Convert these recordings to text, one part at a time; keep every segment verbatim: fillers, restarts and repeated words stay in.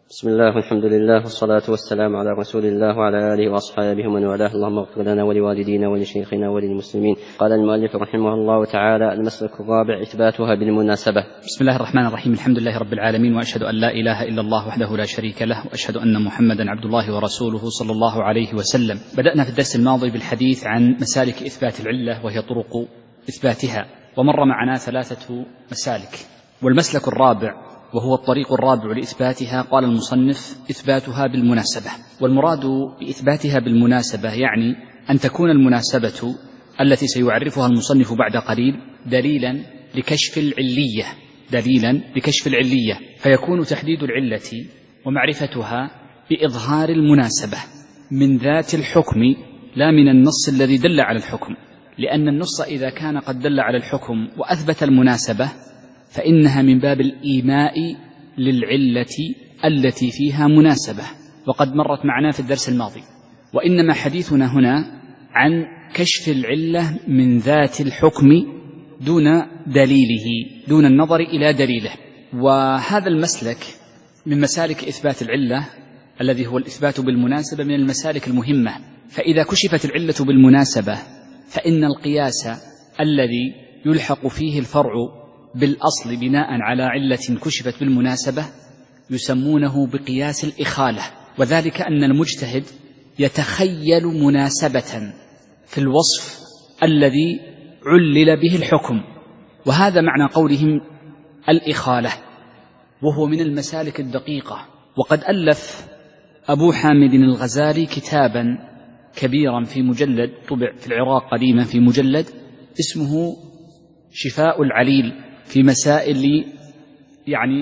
بسم الله والحمد لله والصلاة والسلام على رسول الله وعلى آله وأصحابه ومن والاه. اللهم اغفر لنا ولوالدينا ولشيخنا وللمسلمين. قال المؤلف رحمه الله تعالى: المسلك الرابع إثباتها بالمناسبة. بسم الله الرحمن الرحيم. الحمد لله رب العالمين، وأشهد أن لا إله إلا الله وحده لا شريك له، وأشهد أن محمدا عبد الله ورسوله صلى الله عليه وسلم. بدأنا في الدرس الماضي بالحديث عن مسالك إثبات العلة وهي طرق إثباتها، ومر معنا ثلاثة مسالك، والمسلك الرابع وهو الطريق الرابع لإثباتها قال المصنف: إثباتها بالمناسبة. والمراد بإثباتها بالمناسبة يعني أن تكون المناسبة التي سيعرفها المصنف بعد قليل دليلا لكشف العلية دليلا لكشف العلية فيكون تحديد العلة ومعرفتها بإظهار المناسبة من ذات الحكم لا من النص الذي دل على الحكم، لأن النص إذا كان قد دل على الحكم وأثبت المناسبة فإنها من باب الإيماء للعلة التي فيها مناسبة، وقد مرت معنا في الدرس الماضي. وإنما حديثنا هنا عن كشف العلة من ذات الحكم دون دليله، دون النظر إلى دليله. وهذا المسلك من مسالك إثبات العلة الذي هو الإثبات بالمناسبة من المسالك المهمة، فإذا كشفت العلة بالمناسبة فإن القياس الذي يلحق فيه الفرع بالأصل بناء على علة كشفت بالمناسبة يسمونه بقياس الإخالة، وذلك أن المجتهد يتخيل مناسبة في الوصف الذي علل به الحكم، وهذا معنى قولهم الإخالة، وهو من المسالك الدقيقة. وقد ألف أبو حامد الغزالي كتابا كبيرا في مجلد، طبع في العراق قديما في مجلد، اسمه شفاء العليل في مسائل يعني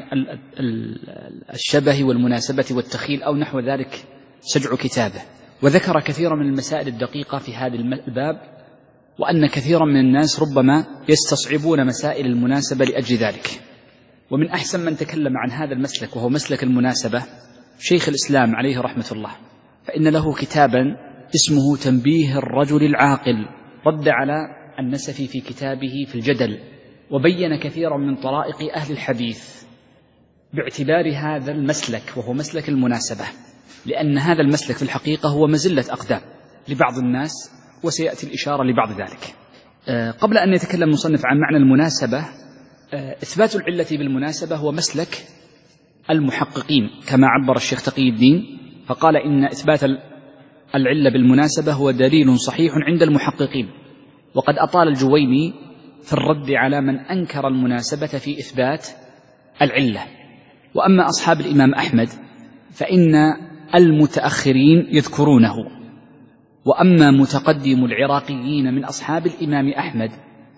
الشبه والمناسبة والتخيل أو نحو ذلك، سجع كتابه، وذكر كثيرا من المسائل الدقيقة في هذا الباب، وأن كثيرا من الناس ربما يستصعبون مسائل المناسبة لأجل ذلك. ومن أحسن من تكلم عن هذا المسلك وهو مسلك المناسبة شيخ الإسلام عليه رحمة الله، فإن له كتابا اسمه تنبيه الرجل العاقل، رد على النسفي في كتابه في الجدل، وبين كثيرا من طرائق أهل الحديث باعتبار هذا المسلك وهو مسلك المناسبة، لأن هذا المسلك في الحقيقة هو مزلة أقدام لبعض الناس، وسيأتي الإشارة لبعض ذلك. قبل أن يتكلم المصنف عن معنى المناسبة، إثبات العلة بالمناسبة هو مسلك المحققين كما عبر الشيخ تقي الدين، فقال إن إثبات العلة بالمناسبة هو دليل صحيح عند المحققين. وقد أطال الجويني في الرد على من أنكر المناسبة في إثبات العلة. وأما أصحاب الإمام أحمد فإن المتأخرين يذكرونه، وأما متقدم العراقيين من أصحاب الإمام أحمد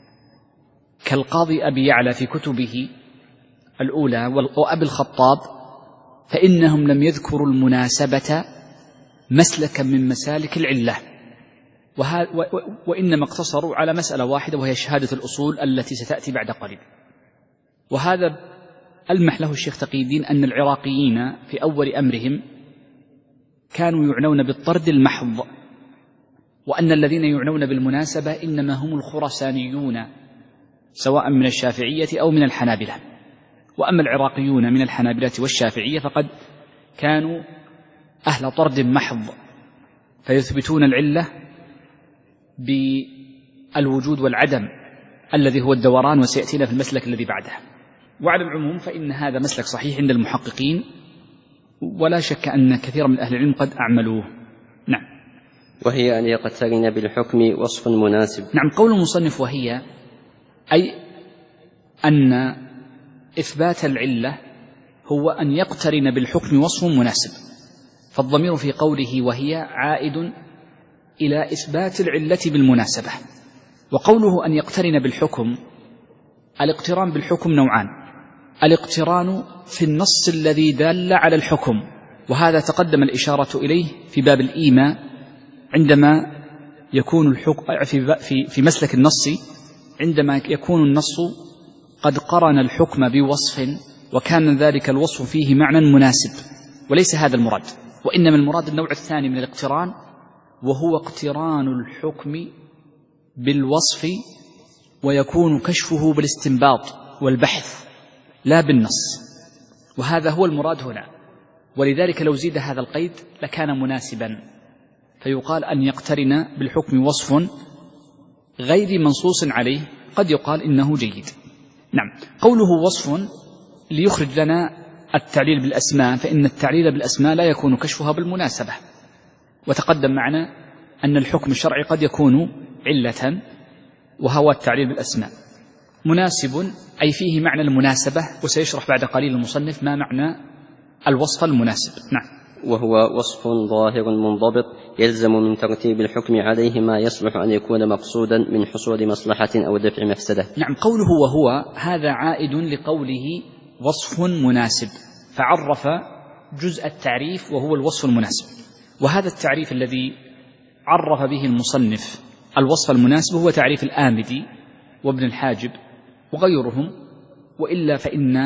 كالقاضي أبي يعلى في كتبه الأولى وأبي الخطاب فإنهم لم يذكروا المناسبة مسلكا من مسالك العلة، وإنما اقتصروا على مسألة واحدة وهي شهادة الأصول التي ستأتي بعد قليل. وهذا ألمح له الشيخ تقي الدين أن العراقيين في أول أمرهم كانوا يعنون بالطرد المحض، وأن الذين يعنون بالمناسبة إنما هم الخرسانيون سواء من الشافعية أو من الحنابلة. وأما العراقيون من الحنابلة والشافعية فقد كانوا أهل طرد محض، فيثبتون العلة بالوجود والعدم الذي هو الدوران، وسيأتينا في المسلك الذي بعده. وعلى العموم فإن هذا مسلك صحيح عند المحققين، ولا شك أن كثير من أهل العلم قد أعملوه. نعم. وهي أن يقترن بالحكم وصف مناسب. نعم. قول المصنف وهي أي أن إثبات العلة هو أن يقترن بالحكم وصف مناسب، فالضمير في قوله وهي عائد إلى إثبات العلة بالمناسبة. وقوله أن يقترن بالحكم، الاقتران بالحكم نوعان: الاقتران في النص الذي دل على الحكم، وهذا تقدم الإشارة إليه في باب الإيماء عندما يكون الحكم في, في مسلك النص، عندما يكون النص قد قرن الحكم بوصف وكان ذلك الوصف فيه معنى مناسب، وليس هذا المراد، وإنما المراد النوع الثاني من الاقتران، وهو اقتران الحكم بالوصف ويكون كشفه بالاستنباط والبحث لا بالنص، وهذا هو المراد هنا. ولذلك لو زيد هذا القيد لكان مناسبا، فيقال أن يقترن بالحكم وصف غير منصوص عليه قد يقال إنه جيد. نعم. قوله وصف ليخرج لنا التعليل بالأسماء، فإن التعليل بالأسماء لا يكون كشفها بالمناسبة، وتقدم معنا أن الحكم الشرعي قد يكون علة، وهو التعليل بالأسماء. مناسب أي فيه معنى المناسبة، وسيشرح بعد قليل المصنف ما معنى الوصف المناسب. نعم. وهو وصف ظاهر منضبط يلزم من ترتيب الحكم عليه ما يصلح أن يكون مقصودا من حصول مصلحة أو دفع مفسدة. نعم. قوله وهو هذا عائد لقوله وصف مناسب، فعرف جزء التعريف وهو الوصف المناسب، وهذا التعريف الذي عرف به المصنف الوصف المناسب هو تعريف الآمدي وابن الحاجب وغيرهم، وإلا فإن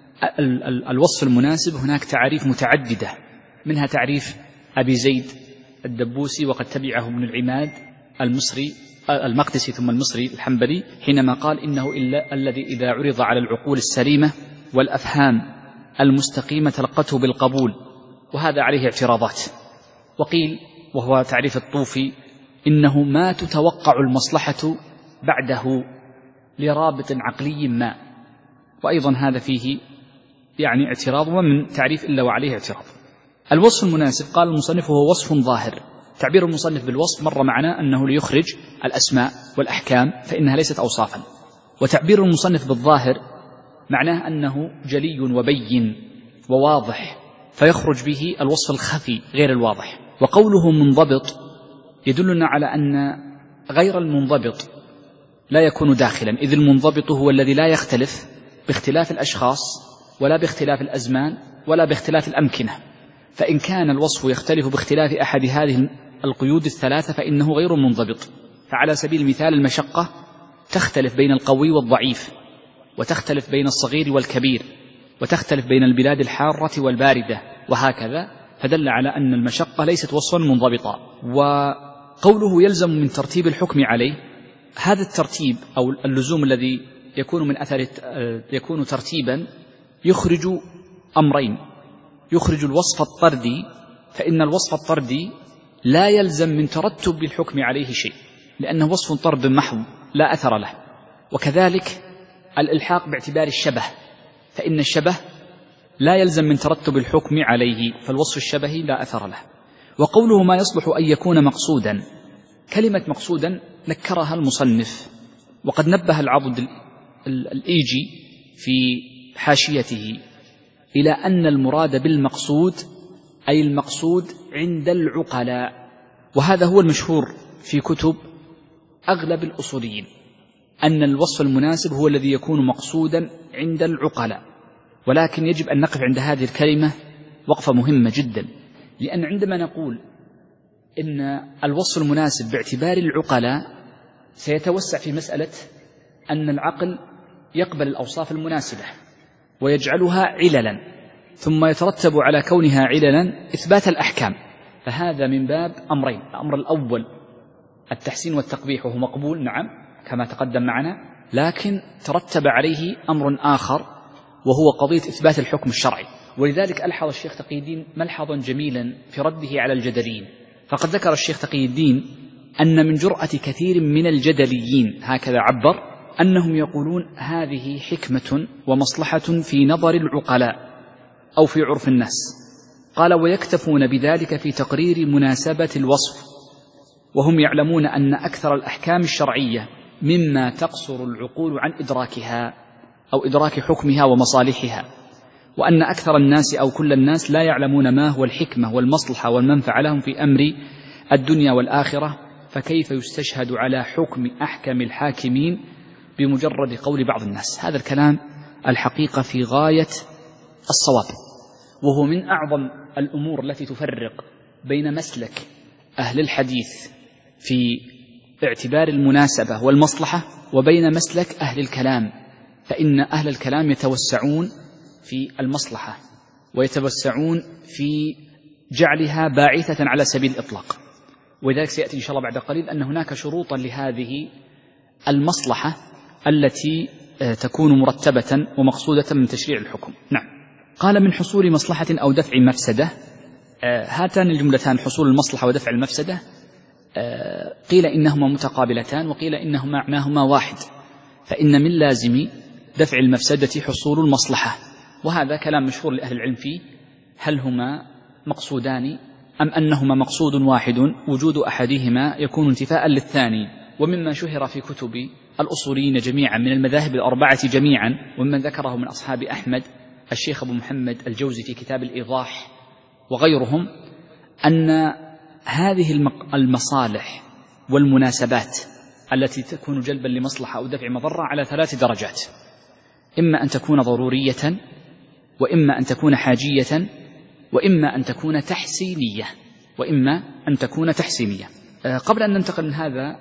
الوصف المناسب هناك تعريف متعددة، منها تعريف أبي زيد الدبوسي، وقد تبعه ابن العماد المصري المقدسي ثم المصري الحنبلي حينما قال إنه إلا الذي إذا عرض على العقول السليمة والأفهام المستقيمة تلقته بالقبول، وهذا عليه اعتراضات. وقيل وهو تعريف الطوفي إنه ما تتوقع المصلحة بعده لرابط عقلي ما، وأيضا هذا فيه يعني اعتراض، ومن تعريف إلا وعليه اعتراض. الوصف المناسب قال المصنف هو وصف ظاهر. تعبير المصنف بالوصف مر معنا أنه ليخرج الأسماء والأحكام فإنها ليست أوصافا، وتعبير المصنف بالظاهر معناه أنه جلي وبين وواضح، فيخرج به الوصف الخفي غير الواضح. وقوله منضبط يدلنا على أن غير المنضبط لا يكون داخلا، إذ المنضبط هو الذي لا يختلف باختلاف الأشخاص ولا باختلاف الأزمان ولا باختلاف الأمكنة، فإن كان الوصف يختلف باختلاف أحد هذه القيود الثلاثة فإنه غير منضبط. فعلى سبيل المثال المشقة تختلف بين القوي والضعيف، وتختلف بين الصغير والكبير، وتختلف بين البلاد الحارة والباردة، وهكذا، فدل على أن المشقة ليست وصفا منضبطا. وقوله يلزم من ترتيب الحكم عليه، هذا الترتيب أو اللزوم الذي يكون من أثر يكون ترتيبا يخرج أمرين: يخرج الوصف الطردي، فإن الوصف الطردي لا يلزم من ترتب الحكم عليه شيء، لأنه وصف طرد محض لا أثر له. وكذلك الإلحاق باعتبار الشبه، فإن الشبه لا يلزم من ترتب الحكم عليه، فالوصف الشبهي لا أثر له. وقوله ما يصلح أن يكون مقصودا، كلمة مقصودا نكرها المصنف، وقد نبه العضد الإيجي في حاشيته إلى أن المراد بالمقصود أي المقصود عند العقلاء، وهذا هو المشهور في كتب أغلب الأصوليين، أن الوصف المناسب هو الذي يكون مقصودا عند العقلاء. ولكن يجب أن نقف عند هذه الكلمة وقفة مهمة جدا، لأن عندما نقول إن الوصف المناسب باعتبار العقلاء سيتوسع في مسألة أن العقل يقبل الأوصاف المناسبة ويجعلها عللا، ثم يترتب على كونها عللا إثبات الأحكام، فهذا من باب أمرين: الأمر الأول التحسين والتقبيح، وهو مقبول نعم كما تقدم معنا، لكن ترتب عليه أمر آخر وهو قضية إثبات الحكم الشرعي. ولذلك ألحظ الشيخ تقي الدين ملحظا جميلا في رده على الجدليين، فقد ذكر الشيخ تقي الدين أن من جرأة كثير من الجدليين، هكذا عبر، أنهم يقولون هذه حكمة ومصلحة في نظر العقلاء أو في عرف الناس. قال ويكتفون بذلك في تقرير مناسبة الوصف، وهم يعلمون أن أكثر الأحكام الشرعية مما تقصر العقول عن إدراكها أو إدراك حكمها ومصالحها، وأن أكثر الناس أو كل الناس لا يعلمون ما هو الحكمة والمصلحة والمنفعة لهم في أمر الدنيا والآخرة، فكيف يستشهد على حكم أحكم الحاكمين بمجرد قول بعض الناس. هذا الكلام الحقيقة في غاية الصواب، وهو من أعظم الأمور التي تفرق بين مسلك أهل الحديث في اعتبار المناسبة والمصلحة وبين مسلك أهل الكلام، فإن أهل الكلام يتوسعون في المصلحة ويتوسعون في جعلها باعثة على سبيل الإطلاق. ولذلك سيأتي إن شاء الله بعد قليل أن هناك شروطا لهذه المصلحة التي تكون مرتبة ومقصودة من تشريع الحكم. نعم. قال من حصول مصلحة أو دفع مفسدة. آه هاتان الجملتان حصول المصلحة ودفع المفسدة آه قيل إنهما متقابلتان وقيل إنهما معناهما واحد، فإن من لازم دفع المفسدة حصول المصلحة، وهذا كلام مشهور لأهل العلم فيه، هل هما مقصودان أم أنهما مقصود واحد وجود أحدهما يكون انتفاء للثاني. ومما شهر في كتب الأصوليين جميعا من المذاهب الأربعة جميعا، ومن ذكره من أصحاب أحمد الشيخ أبو محمد الجوزي في كتاب الإيضاح وغيرهم، أن هذه المصالح والمناسبات التي تكون جلبا لمصلحة أو دفع مضرة على ثلاث درجات، إما أن تكون ضرورية، وإما أن تكون حاجية، وإما أن تكون تحسينية وإما أن تكون تحسينية. قبل أن ننتقل من هذا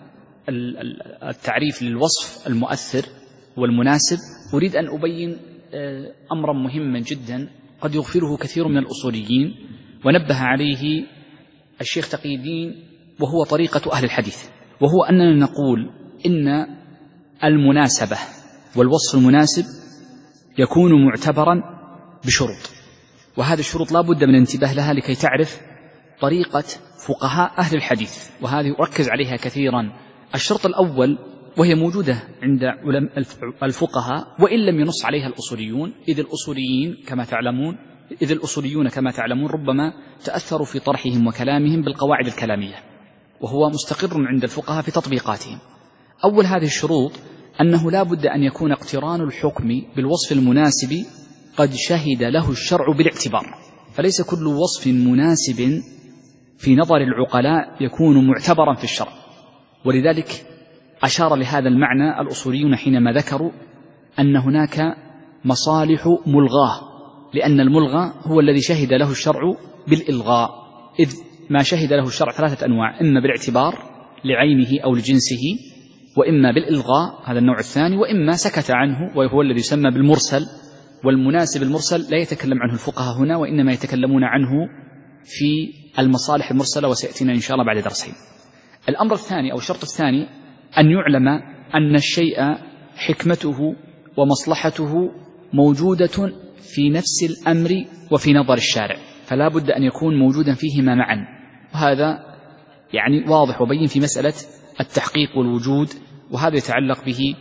التعريف للوصف المؤثر والمناسب، أريد أن أبين أمرا مهما جدا قد يغفله كثير من الأصوليين ونبه عليه الشيخ تقي الدين، وهو طريقة أهل الحديث، وهو أننا نقول إن المناسبة والوصف المناسب يكون معتبرا بشروط، وهذه الشروط لا بد من الانتباه لها لكي تعرف طريقة فقهاء أهل الحديث، وهذه أركز عليها كثيرا. الشرط الأول، وهي موجودة عند الفقهاء وإن لم ينص عليها الأصوليون، إذ الأصوليين كما تعلمون إذ الأصوليون كما تعلمون ربما تأثروا في طرحهم وكلامهم بالقواعد الكلامية، وهو مستقر عند الفقهاء في تطبيقاتهم. أول هذه الشروط أنه لا بد أن يكون اقتران الحكم بالوصف المناسب قد شهد له الشرع بالاعتبار، فليس كل وصف مناسب في نظر العقلاء يكون معتبرا في الشرع. ولذلك أشار لهذا المعنى الأصوليون حينما ذكروا أن هناك مصالح ملغاة، لأن الملغى هو الذي شهد له الشرع بالإلغاء، إذ ما شهد له الشرع ثلاثة أنواع، إما بالاعتبار لعينه أو لجنسه، وإما بالإلغاء هذا النوع الثاني، وإما سكت عنه وهو الذي يسمى بالمرسل. والمناسب المرسل لا يتكلم عنه الفقهاء هنا، وإنما يتكلمون عنه في المصالح المرسلة، وسيأتينا إن شاء الله بعد درسين. الأمر الثاني أو الشرط الثاني أن يعلم أن الشيء حكمته ومصلحته موجودة في نفس الأمر وفي نظر الشارع، فلا بد أن يكون موجودا فيهما معا، وهذا يعني واضح وبين في مسألة التحقيق والوجود، وهذا يتعلق به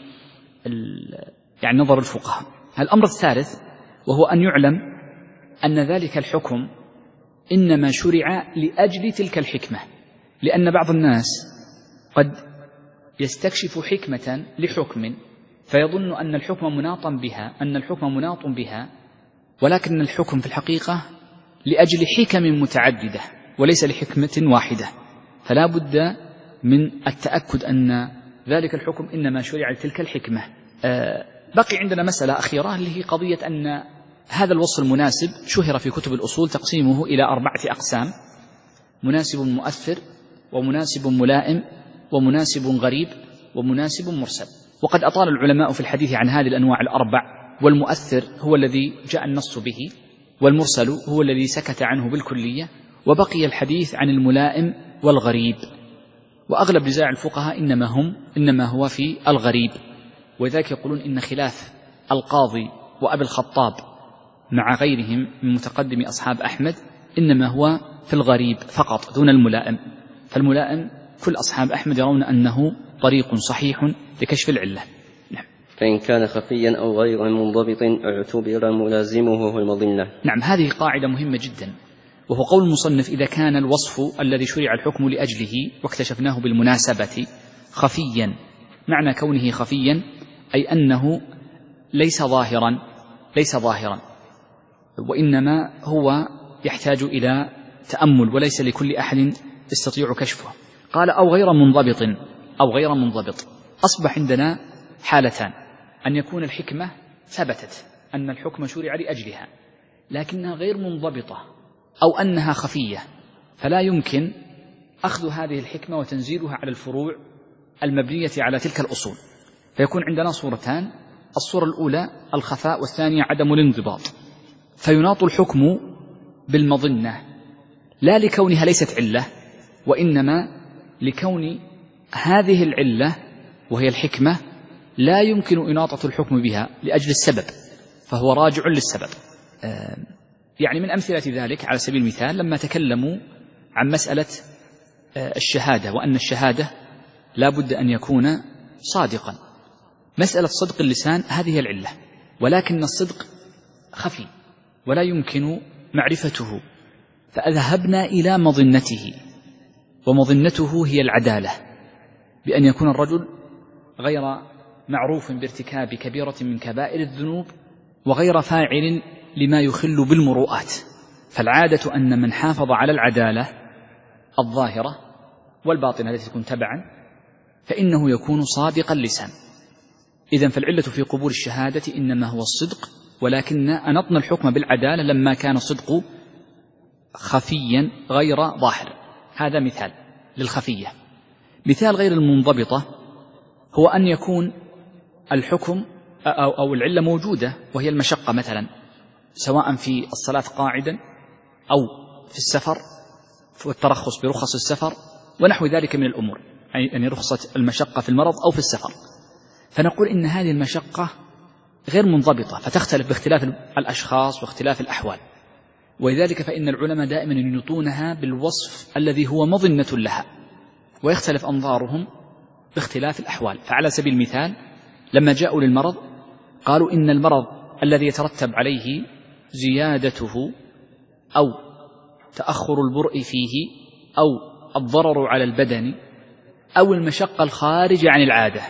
يعني نظر الفقهاء. الأمر الثالث وهو أن يعلم أن ذلك الحكم إنما شرع لأجل تلك الحكمة، لأن بعض الناس قد يستكشف حكمة لحكم فيظن أن الحكم مناطا بها أن الحكم مناط بها ولكن الحكم في الحقيقة لأجل حكم متعددة وليس لحكمة واحدة، فلا بد من التأكد أن ذلك الحكم إنما شرع لتلك الحكمة. أه بقي عندنا مسألة أخيرة اللي هي قضية أن هذا الوصف المناسب شهر في كتب الأصول تقسيمه إلى أربعة أقسام: مناسب مؤثر، ومناسب ملائم، ومناسب غريب، ومناسب مرسل. وقد أطال العلماء في الحديث عن هذه الأنواع الأربع، والمؤثر هو الذي جاء النص به، والمرسل هو الذي سكت عنه بالكلية، وبقي الحديث عن الملائم والغريب، وأغلب نزاع الفقهاء إنما هم إنما هو في الغريب. وذلك يقولون إن خلاف القاضي وأبي الخطاب مع غيرهم من متقدم أصحاب أحمد إنما هو في الغريب فقط دون الملائم، فالملائم كل أصحاب أحمد يرون أنه طريق صحيح لكشف العلة. نعم. فإن كان خفيا أو غير منضبط اعتبر ملازمه هو المضلة. نعم، هذه قاعدة مهمة جدا، وهو قول المصنف: إذا كان الوصف الذي شرع الحكم لأجله واكتشفناه بالمناسبة خفيا، معنى كونه خفيا أي أنه ليس ظاهرا ليس ظاهرا وإنما هو يحتاج إلى تأمل وليس لكل أحد يستطيع كشفه. قال: أو غير منضبط أو غير منضبط. أصبح عندنا حالتان: أن يكون الحكمة ثبتت أن الحكم شرع لأجلها لكنها غير منضبطة، أو أنها خفية، فلا يمكن أخذ هذه الحكمة وتنزيلها على الفروع المبنية على تلك الأصول. فيكون عندنا صورتان: الصورة الأولى الخفاء، والثانية عدم الانضباط. فيناط الحكم بالمظنة لا لكونها ليست علة، وإنما لكون هذه العلة وهي الحكمة لا يمكن إناطة الحكم بها لأجل السبب، فهو راجع للسبب. يعني من أمثلة ذلك على سبيل المثال لما تكلموا عن مسألة الشهادة وأن الشهادة لا بد أن يكون صادقا. مسألة صدق اللسان هذه العلة، ولكن الصدق خفي ولا يمكن معرفته، فأذهبنا إلى مظنته، ومظنته هي العدالة، بأن يكون الرجل غير معروف بارتكاب كبيرة من كبائر الذنوب وغير فاعل لما يخل بالمروءات. فالعادة أن من حافظ على العدالة الظاهرة والباطنة التي تكون تبعا فإنه يكون صادق اللسان. إذن فالعلة في قبول الشهادة إنما هو الصدق، ولكن أنطنا الحكم بالعدالة لما كان الصدق خفيا غير ظاهر. هذا مثال للخفية. مثال غير المنضبطة هو أن يكون الحكم أو, أو العلة موجودة وهي المشقة مثلا، سواء في الصلاة قاعدا أو في السفر والترخص برخص السفر ونحو ذلك من الأمور، يعني رخصة المشقة في المرض أو في السفر. فنقول إن هذه المشقة غير منضبطة فتختلف باختلاف الأشخاص واختلاف الأحوال، ولذلك فإن العلماء دائما ينطونها بالوصف الذي هو مظنة لها، ويختلف أنظارهم باختلاف الأحوال. فعلى سبيل المثال لما جاءوا للمرض قالوا إن المرض الذي يترتب عليه زيادته أو تأخر البرء فيه أو الضرر على البدن أو المشقة الخارجة عن العادة،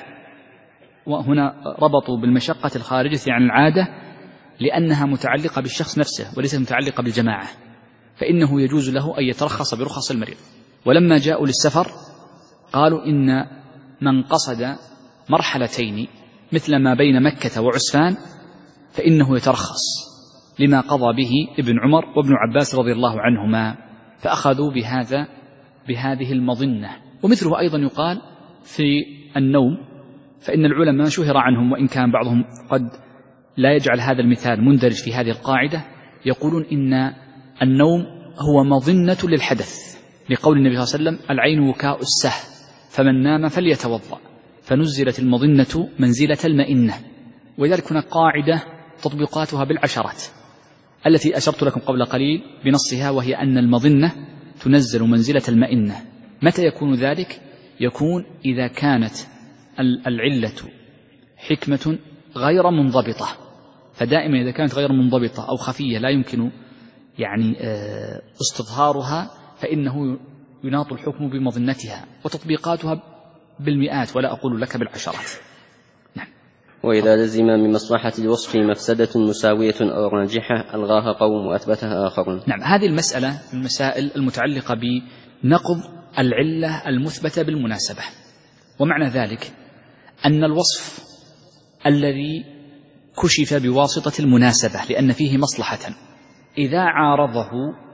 وهنا ربطوا بالمشقة الخارجة عن العادة لأنها متعلقة بالشخص نفسه وليست متعلقة بالجماعة، فإنه يجوز له أن يترخص برخص المريض. ولما جاءوا للسفر قالوا إن من قصد مرحلتين مثل ما بين مكة وعسفان فإنه يترخص لما قضى به ابن عمر وابن عباس رضي الله عنهما، فأخذوا بهذا بهذه المظنة. ومثله أيضا يقال في النوم، فإن العلماء شهر عنهم وإن كان بعضهم قد لا يجعل هذا المثال مندرج في هذه القاعدة، يقولون إن النوم هو مظنة للحدث، لقول النبي صلى الله عليه وسلم العين وكاء السه فمن نام فليتوضأ، فنزلت المظنة منزلة المئنة. ولذلك هناك قاعدة تطبيقاتها بالعشرات التي أشرت لكم قبل قليل بنصها، وهي أن المظنة تنزل منزلة المئنة. متى يكون ذلك؟ يكون إذا كانت العلة حكمة غير منضبطة، فدائما إذا كانت غير منضبطة أو خفية لا يمكن يعني استظهارها فإنه يناط الحكم بمظنتها، وتطبيقاتها بالمئات ولا أقول لك بالعشرات. نعم. وإذا لزم من مصلحة الوصف مفسدة مساوية أو راجحة ألغاها قوم وأثبتها آخرون. نعم، هذه المسألة من المسائل المتعلقة بنقض العلة المثبتة بالمناسبة. ومعنى ذلك أن الوصف الذي كشف بواسطة المناسبة لأن فيه مصلحة إذا عارضه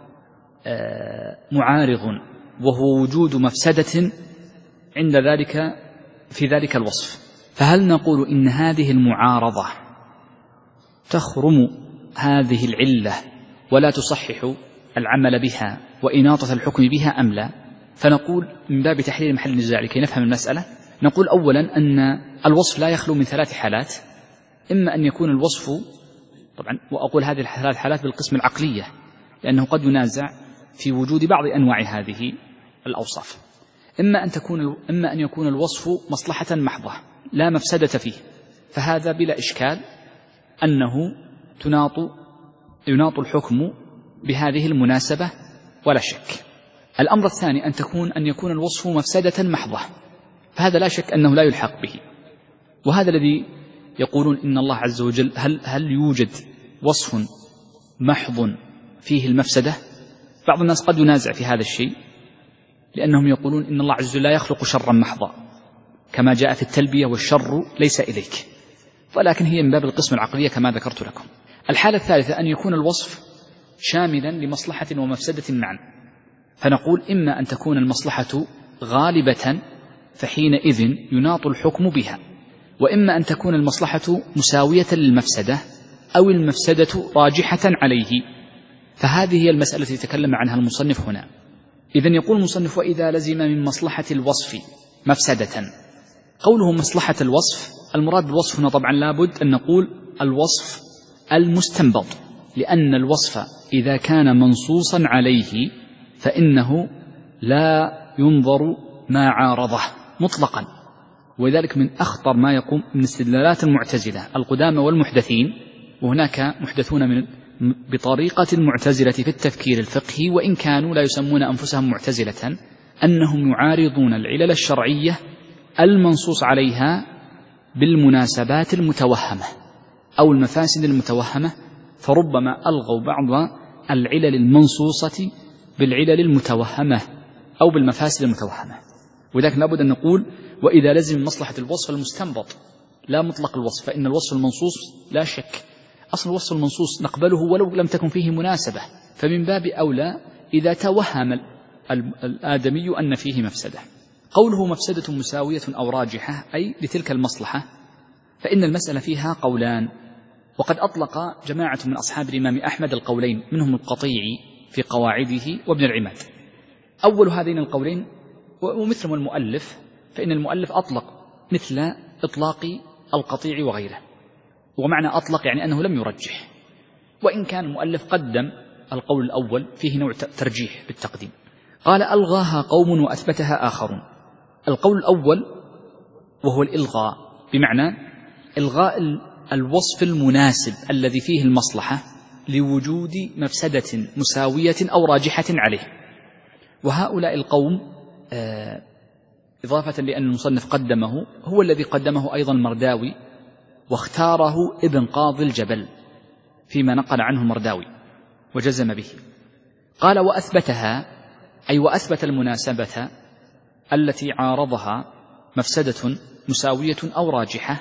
معارض وهو وجود مفسدة عند ذلك في ذلك الوصف، فهل نقول إن هذه المعارضة تخرم هذه العلة ولا تصحح العمل بها وإناطة الحكم بها أم لا؟ فنقول من باب تحرير محل النزاع لكي نفهم المسألة، نقول أولا أن الوصف لا يخلو من ثلاث حالات. إما أن يكون الوصف، طبعا وأقول هذه الثلاث حالات بالقسم العقلية لأنه قد ينازع في وجود بعض أنواع هذه الأوصاف. إما أن تكون إما أن يكون الوصف مصلحة محضة لا مفسدة فيه، فهذا بلا إشكال أنه تناط يناط الحكم بهذه المناسبة ولا شك. الأمر الثاني أن تكون أن يكون الوصف مفسدة محضة، فهذا لا شك أنه لا يلحق به. وهذا الذي يقولون إن الله عز وجل هل هل يوجد وصف محض فيه المفسدة؟ بعض الناس قد ينازع في هذا الشيء لأنهم يقولون إن الله عز وجل لا يخلق شرا محضا كما جاء في التلبية والشر ليس إليك، ولكن هي من باب القسم العقلية كما ذكرت لكم. الحالة الثالثة أن يكون الوصف شاملا لمصلحة ومفسدة معا، فنقول إما أن تكون المصلحة غالبة فحينئذ يناط الحكم بها، وإما أن تكون المصلحة مساوية للمفسدة أو المفسدة راجحة عليه. فهذه هي المسألة التي تكلم عنها المصنف هنا. إذن يقول المصنف وإذا لزم من مصلحة الوصف مفسدة. قوله مصلحة الوصف، المراد بالوصف هنا طبعا لابد أن نقول الوصف المستنبط، لأن الوصف إذا كان منصوصا عليه فإنه لا ينظر ما عارضه مطلقا. ولذلك من أخطر ما يقوم من استدلالات المعتزلة القدامى والمحدثين، وهناك محدثون من بطريقة المعتزلة في التفكير الفقهي وإن كانوا لا يسمون أنفسهم معتزلة، أنهم يعارضون العلل الشرعية المنصوص عليها بالمناسبات المتوهمة أو المفاسد المتوهمة، فربما ألغوا بعض العلل المنصوصة بالعلل المتوهمة أو بالمفاسد المتوهمة. وذلك لابد أن نقول وإذا لزم مصلحة الوصف المستنبط لا مطلق الوصف، فإن الوصف المنصوص لا شك أصل الوصف المنصوص نقبله ولو لم تكن فيه مناسبة، فمن باب أولى إذا توهم الآدمي أن فيه مفسدة. قوله مفسدة مساوية أو راجحة أي لتلك المصلحة، فإن المسألة فيها قولان، وقد أطلق جماعة من أصحاب الإمام أحمد القولين منهم القطيعي في قواعده وابن العماد. أول هذين القولين ومثلهم المؤلف، فإن المؤلف أطلق مثل إطلاق القطيع وغيره، ومعنى أطلق يعني أنه لم يرجح، وإن كان المؤلف قدم القول الأول فيه نوع ترجيح بالتقديم. قال ألغاها قوم وأثبتها آخرون. القول الأول وهو الإلغاء بمعنى إلغاء الوصف المناسب الذي فيه المصلحة لوجود مفسدة مساوية أو راجحة عليه. وهؤلاء القوم آه إضافة لأن المصنف قدمه هو الذي قدمه أيضا المرداوي، واختاره ابن قاضي الجبل فيما نقل عنه المرداوي وجزم به. قال وأثبتها أي وأثبت المناسبة التي عارضها مفسدة مساوية أو راجحة،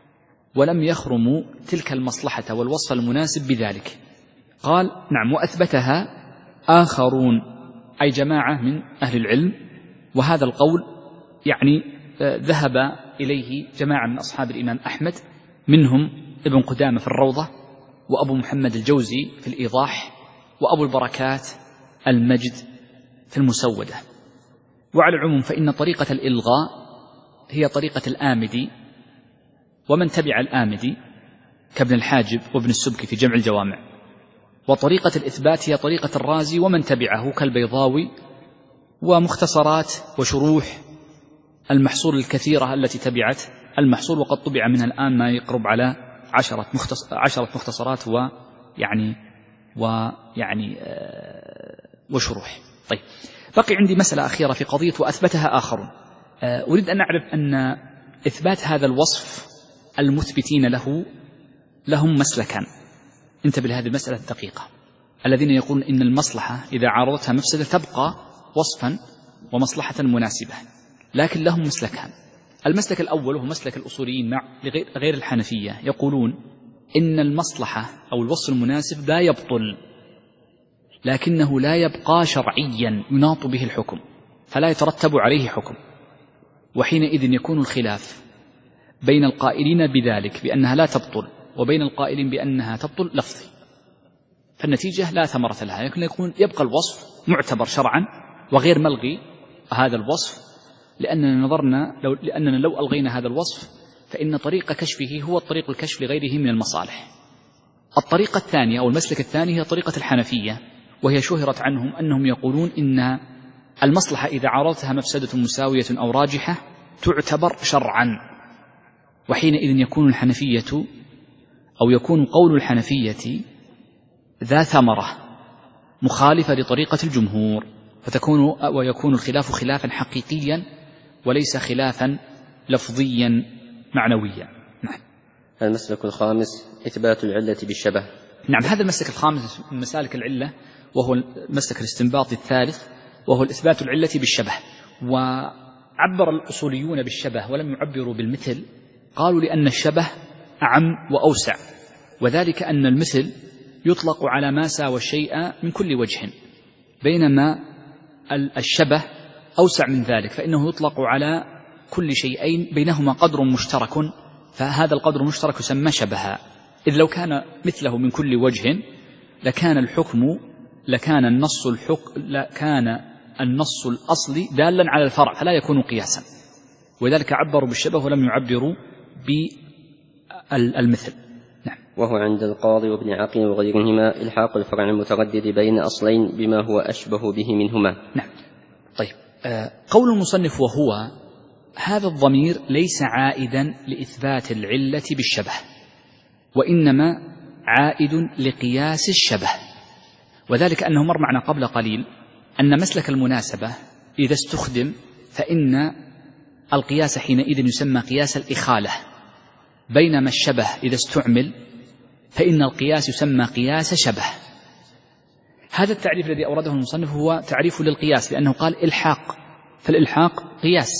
ولم يخرموا تلك المصلحة والوصف المناسب بذلك. قال نعم وأثبتها آخرون أي جماعة من أهل العلم، وهذا القول يعني ذهب إليه جماعة من أصحاب الإمام أحمد منهم ابن قدامة في الروضة، وأبو محمد الجوزي في الإيضاح، وأبو البركات المجد في المسودة. وعلى العموم فإن طريقة الإلغاء هي طريقة الآمدي ومن تبع الآمدي كابن الحاجب وابن السبكي في جمع الجوامع، وطريقة الإثبات هي طريقة الرازي ومن تبعه كالبيضاوي، ومختصرات وشروح المحصول الكثيرة التي تبعت المحصول، وقد طبع منها الآن ما يقرب على عشرة, مختص... عشرة مختصرات ويعني ويعني آه وشروح. طيب بقي عندي مسألة أخيرة في قضية وأثبتها آخرون. آه أريد أن أعرف أن إثبات هذا الوصف المثبتين له لهم مسلكان. انتبه لهذه المسألة الدقيقة. الذين يقولون إن المصلحة إذا عارضتها مفسدة تبقى وصفا ومصلحة مناسبة، لكن لهم مسلكان. المسلك الأول هو مسلك الأصوليين مع غير الحنفية، يقولون إن المصلحة أو الوصف المناسب لا يبطل، لكنه لا يبقى شرعيا يناط به الحكم، فلا يترتب عليه حكم. وحينئذ يكون الخلاف بين القائلين بذلك بأنها لا تبطل وبين القائلين بأنها تبطل لفظي، فالنتيجة لا ثمرة لها. لكن يكون يبقى الوصف معتبر شرعا وغير ملغي هذا الوصف، لأننا نظرنا لو لأننا لو ألغينا هذا الوصف فإن طريق كشفه هو الطريق الكشف لغيره من المصالح. الطريقة الثانية أو المسلك الثاني هي طريقة الحنفية، وهي شهرت عنهم أنهم يقولون إن المصلحة إذا عارضتها مفسدة مساوية أو راجحة تعتبر شرعا، وحينئذ يكون الحنفية أو يكون قول الحنفية ذا ثمرة مخالفة لطريقة الجمهور، فتكون ويكون الخلاف خلافا حقيقيا وليس خلافا لفظيا معنويا. نعم. المسلك الخامس إثبات العلة بالشبه. نعم، هذا المسلك الخامس من مسالك العلة، وهو مسلك الاستنباط الثالث، وهو الإثبات العلة بالشبه. وعبر الأصوليون بالشبه ولم يعبروا بالمثل، قالوا لأن الشبه أعم وأوسع، وذلك أن المثل يطلق على ما ساوى الشيء من كل وجه، بينما الشبه أوسع من ذلك، فإنه يطلق على كل شيئين بينهما قدر مشترك، فهذا القدر المشترك يسمى شبها. إذ لو كان مثله من كل وجه لكان الحكم لكان النص الحكم لكان النص الأصلي دالا على الفرع فلا يكون قياسا، ولذلك عبروا بالشبه ولم يعبروا بالمثل. نعم. وهو عند القاضي وابن عقيل وغيرهما إلحاق الفرع المتردد بين أصلين بما هو أشبه به منهما. نعم. طيب، آه قول المصنف وهو، هذا الضمير ليس عائدا لإثبات العلة بالشبه، وإنما عائد لقياس الشبه، وذلك أنه مر معنا قبل قليل أن مسلك المناسبة إذا استخدم فإن القياس حينئذ يسمى قياس الإخالة، بينما الشبه إذا استعمل فإن القياس يسمى قياس شبه. هذا التعريف الذي أورده المصنف هو تعريف للقياس، لأنه قال إلحاق، فالإلحاق قياس،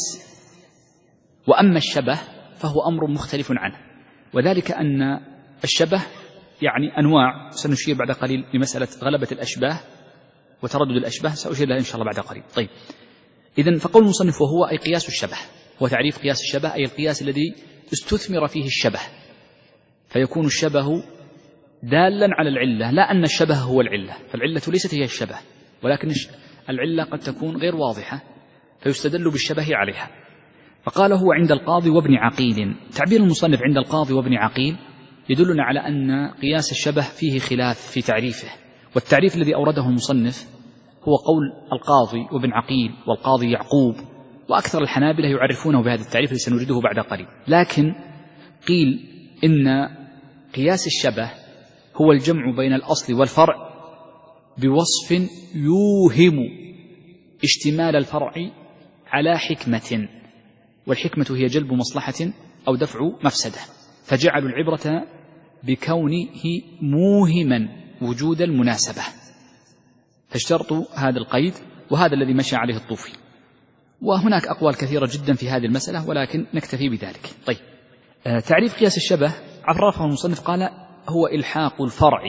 وأما الشبه فهو أمر مختلف عنه، وذلك أن الشبه يعني أنواع، سنشير بعد قليل لمسألة غلبة الأشباه وتردد الأشباه، سأشير لها إن شاء الله بعد قليل. طيب، إذن فقول المصنف وهو أي قياس الشبه، وتعريف قياس الشبه أي القياس الذي استثمر فيه الشبه، فيكون الشبه دالا على العلة، لا أن الشبه هو العلة، فالعلة ليست هي الشبه، ولكن العلة قد تكون غير واضحة فيستدل بالشبه عليها. فقال هو عند القاضي وابن عقيل. تعبير المصنف عند القاضي وابن عقيل يدلنا على أن قياس الشبه فيه خلاف في تعريفه، والتعريف الذي أورده المصنف هو قول القاضي وابن عقيل والقاضي يعقوب، وأكثر الحنابلة يعرفونه بهذا التعريف الذي سنريده بعد قليل. لكن قيل إن قياس الشبه هو الجمع بين الأصل والفرع بوصف يوهم اشتمال الفرع على حكمة، والحكمة هي جلب مصلحة أو دفع مفسدة، فجعلوا العبرة بكونه موهما وجود المناسبة، فاشترطوا هذا القيد، وهذا الذي مشى عليه الطوفي. وهناك أقوال كثيرة جدا في هذه المسألة، ولكن نكتفي بذلك. طيب، آه تعريف قياس الشبه عرفه المصنف قال هو إلحاق الفرع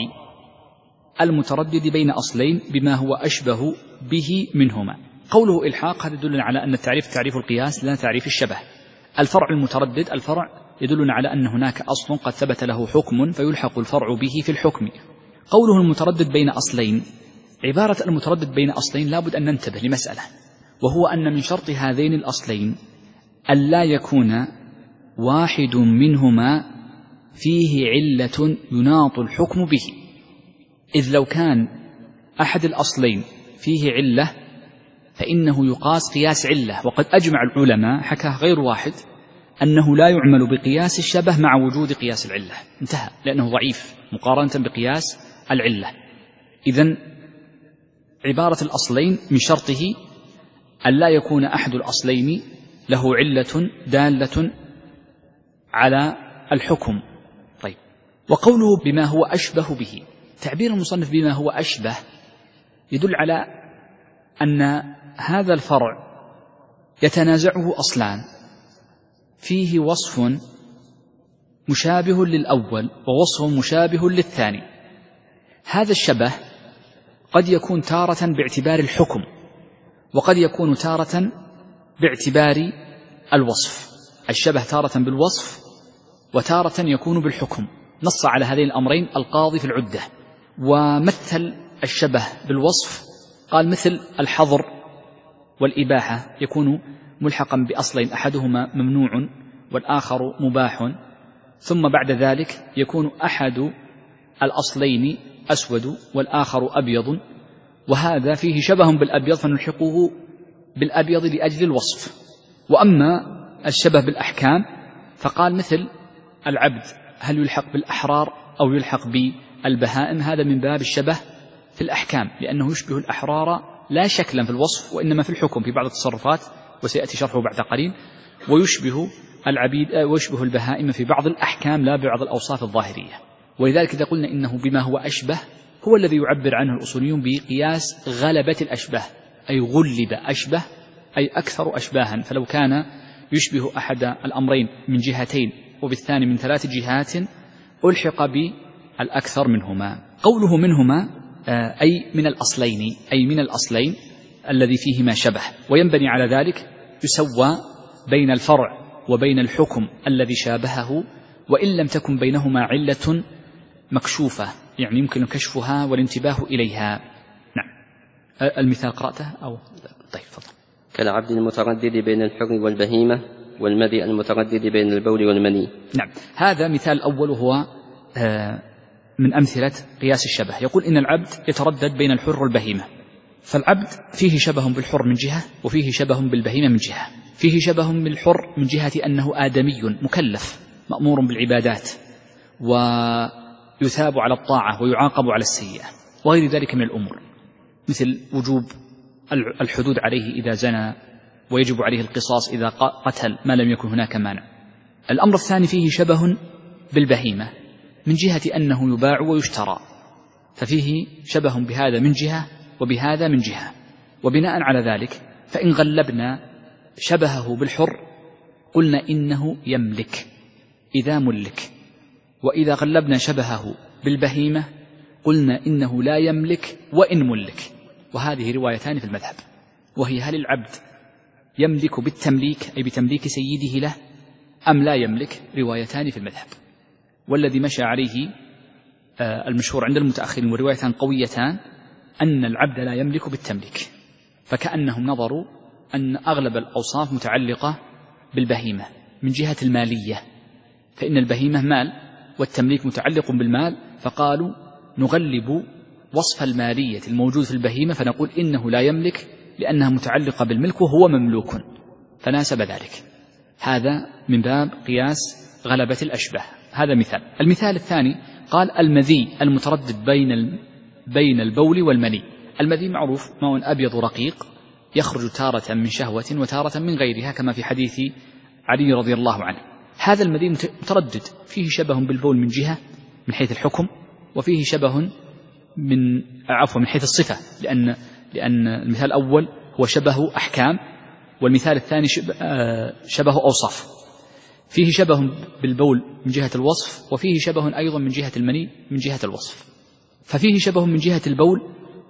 المتردد بين أصلين بما هو أشبه به منهما. قوله إلحاق هذا يدلنا على أن التعريف تعريف القياس لا تعريف الشبه. الفرع المتردد، الفرع يدلنا على أن هناك أصل قد ثبت له حكم فيلحق الفرع به في الحكم. قوله المتردد بين أصلين، عبارة المتردد بين أصلين لابد أن ننتبه لمسألة، وهو أن من شرط هذين الأصلين ألا يكون واحد منهما فيه علة يناط الحكم به، إذ لو كان أحد الأصلين فيه علة فإنه يقاس قياس علة، وقد أجمع العلماء حكاه غير واحد أنه لا يعمل بقياس الشبه مع وجود قياس العلة، انتهى، لأنه ضعيف مقارنة بقياس العلة. إذن عبارة الأصلين من شرطه أن لا يكون أحد الأصلين له علة دالة على الحكم. طيب، وقوله بما هو أشبه به، تعبير المصنف بما هو أشبه يدل على أن هذا الفرع يتنازعه أصلان فيه وصف مشابه للأول ووصف مشابه للثاني. هذا الشبه قد يكون تارة باعتبار الحكم، وقد يكون تارة باعتبار الوصف. الشبه تارة بالوصف وتارة يكون بالحكم. نص على هذين الأمرين القاضي في العدة، ومثل الشبه بالوصف قال مثل الحظر والإباحة يكون ملحقا بأصلين أحدهما ممنوع والآخر مباح، ثم بعد ذلك يكون أحد الأصلين أسود والآخر أبيض، وهذا فيه شبه بالأبيض فنلحقه بالأبيض لأجل الوصف. وأما الشبه بالأحكام فقال مثل العبد هل يلحق بالأحرار أو يلحق بالبهائم، هذا من باب الشبه في الأحكام، لأنه يشبه الأحرار لا شكلا في الوصف وإنما في الحكم في بعض التصرفات، وسيأتي شرحه بعد قليل، ويشبه العبيد ويشبه البهائم في بعض الأحكام لا بعض الأوصاف الظاهرية. ولذلك إذا قلنا إنه بما هو أشبه هو الذي يعبر عنه الأصوليون بقياس غلبة الأشباه، أي غلب أشبه أي أكثر أشباها، فلو كان يشبه أحد الأمرين من جهتين وبالثاني من ثلاث جهات ألحق بالأكثر منهما. قوله منهما أي من الأصلين، أي من الأصلين الذي فيهما شبه، وينبني على ذلك يسوى بين الفرع وبين الحكم الذي شابهه، وإن لم تكن بينهما علة مكشوفة، يعني يمكن كشفها والانتباه إليها. نعم. المثال قرأته أو طيب فضل. كالعبد المتردد بين الحر والبهيمة، والمذي المتردد بين البول والمني. نعم، هذا مثال أول هو من أمثلة قياس الشبه. يقول إن العبد يتردد بين الحر والبهيمة، فالعبد فيه شبه بالحر من جهة وفيه شبه بالبهيمة من جهة. فيه شبه بالحر من جهة أنه آدمي مكلف مأمور بالعبادات ويثاب على الطاعة ويعاقب على السيئة وغير ذلك من الأمور، مثل وجوب الحدود عليه إذا زنى ويجب عليه القصاص إذا قتل ما لم يكن هناك مانع. الأمر الثاني فيه شبه بالبهيمة من جهة أنه يباع ويشترى، ففيه شبه بهذا من جهة وبهذا من جهة. وبناء على ذلك فإن غلبنا شبهه بالحر قلنا إنه يملك إذا ملك، وإذا غلبنا شبهه بالبهيمة قلنا إنه لا يملك وإن ملك. وهذه روايتان في المذهب، وهي هل العبد يملك بالتمليك أي بتمليك سيده له أم لا يملك، روايتان في المذهب. والذي مشى عليه المشهور عند المتأخرين وروايتان قويتان أن العبد لا يملك بالتمليك، فكأنهم نظروا أن أغلب الأوصاف متعلقة بالبهيمة من جهة المالية، فإن البهيمة مال والتمليك متعلق بالمال، فقالوا نغلب وصف المالية الموجود في البهيمة فنقول إنه لا يملك لأنها متعلقة بالملك وهو مملوك، فناسب ذلك. هذا من باب قياس غلبة الأشبه. هذا مثال. المثال الثاني قال المذي المتردد بين بين البول والمني. المذي معروف ماء أبيض رقيق يخرج تارة من شهوة وتارة من غيرها كما في حديث علي رضي الله عنه. هذا المذي متردد، فيه شبه بالبول من جهة من حيث الحكم، وفيه شبه من عفوا من حيث الصفة، لأن لأن المثال الأول هو شبه أحكام والمثال الثاني شبه أوصاف. فيه شبه بالبول من جهة الوصف وفيه شبه أيضا من جهة المني من جهة الوصف. ففيه شبه من جهة البول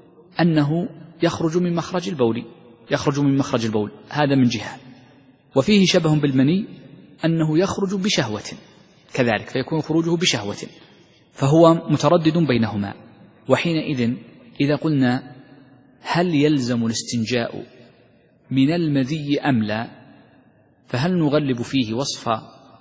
أنه يخرج من مخرج البول يخرج من مخرج البول هذا من جهة، وفيه شبه بالمني أنه يخرج بشهوة كذلك فيكون خروجه بشهوة، فهو متردد بينهما. وحينئذ إذا قلنا هل يلزم الاستنجاء من المذي أم لا، فهل نغلب فيه وصف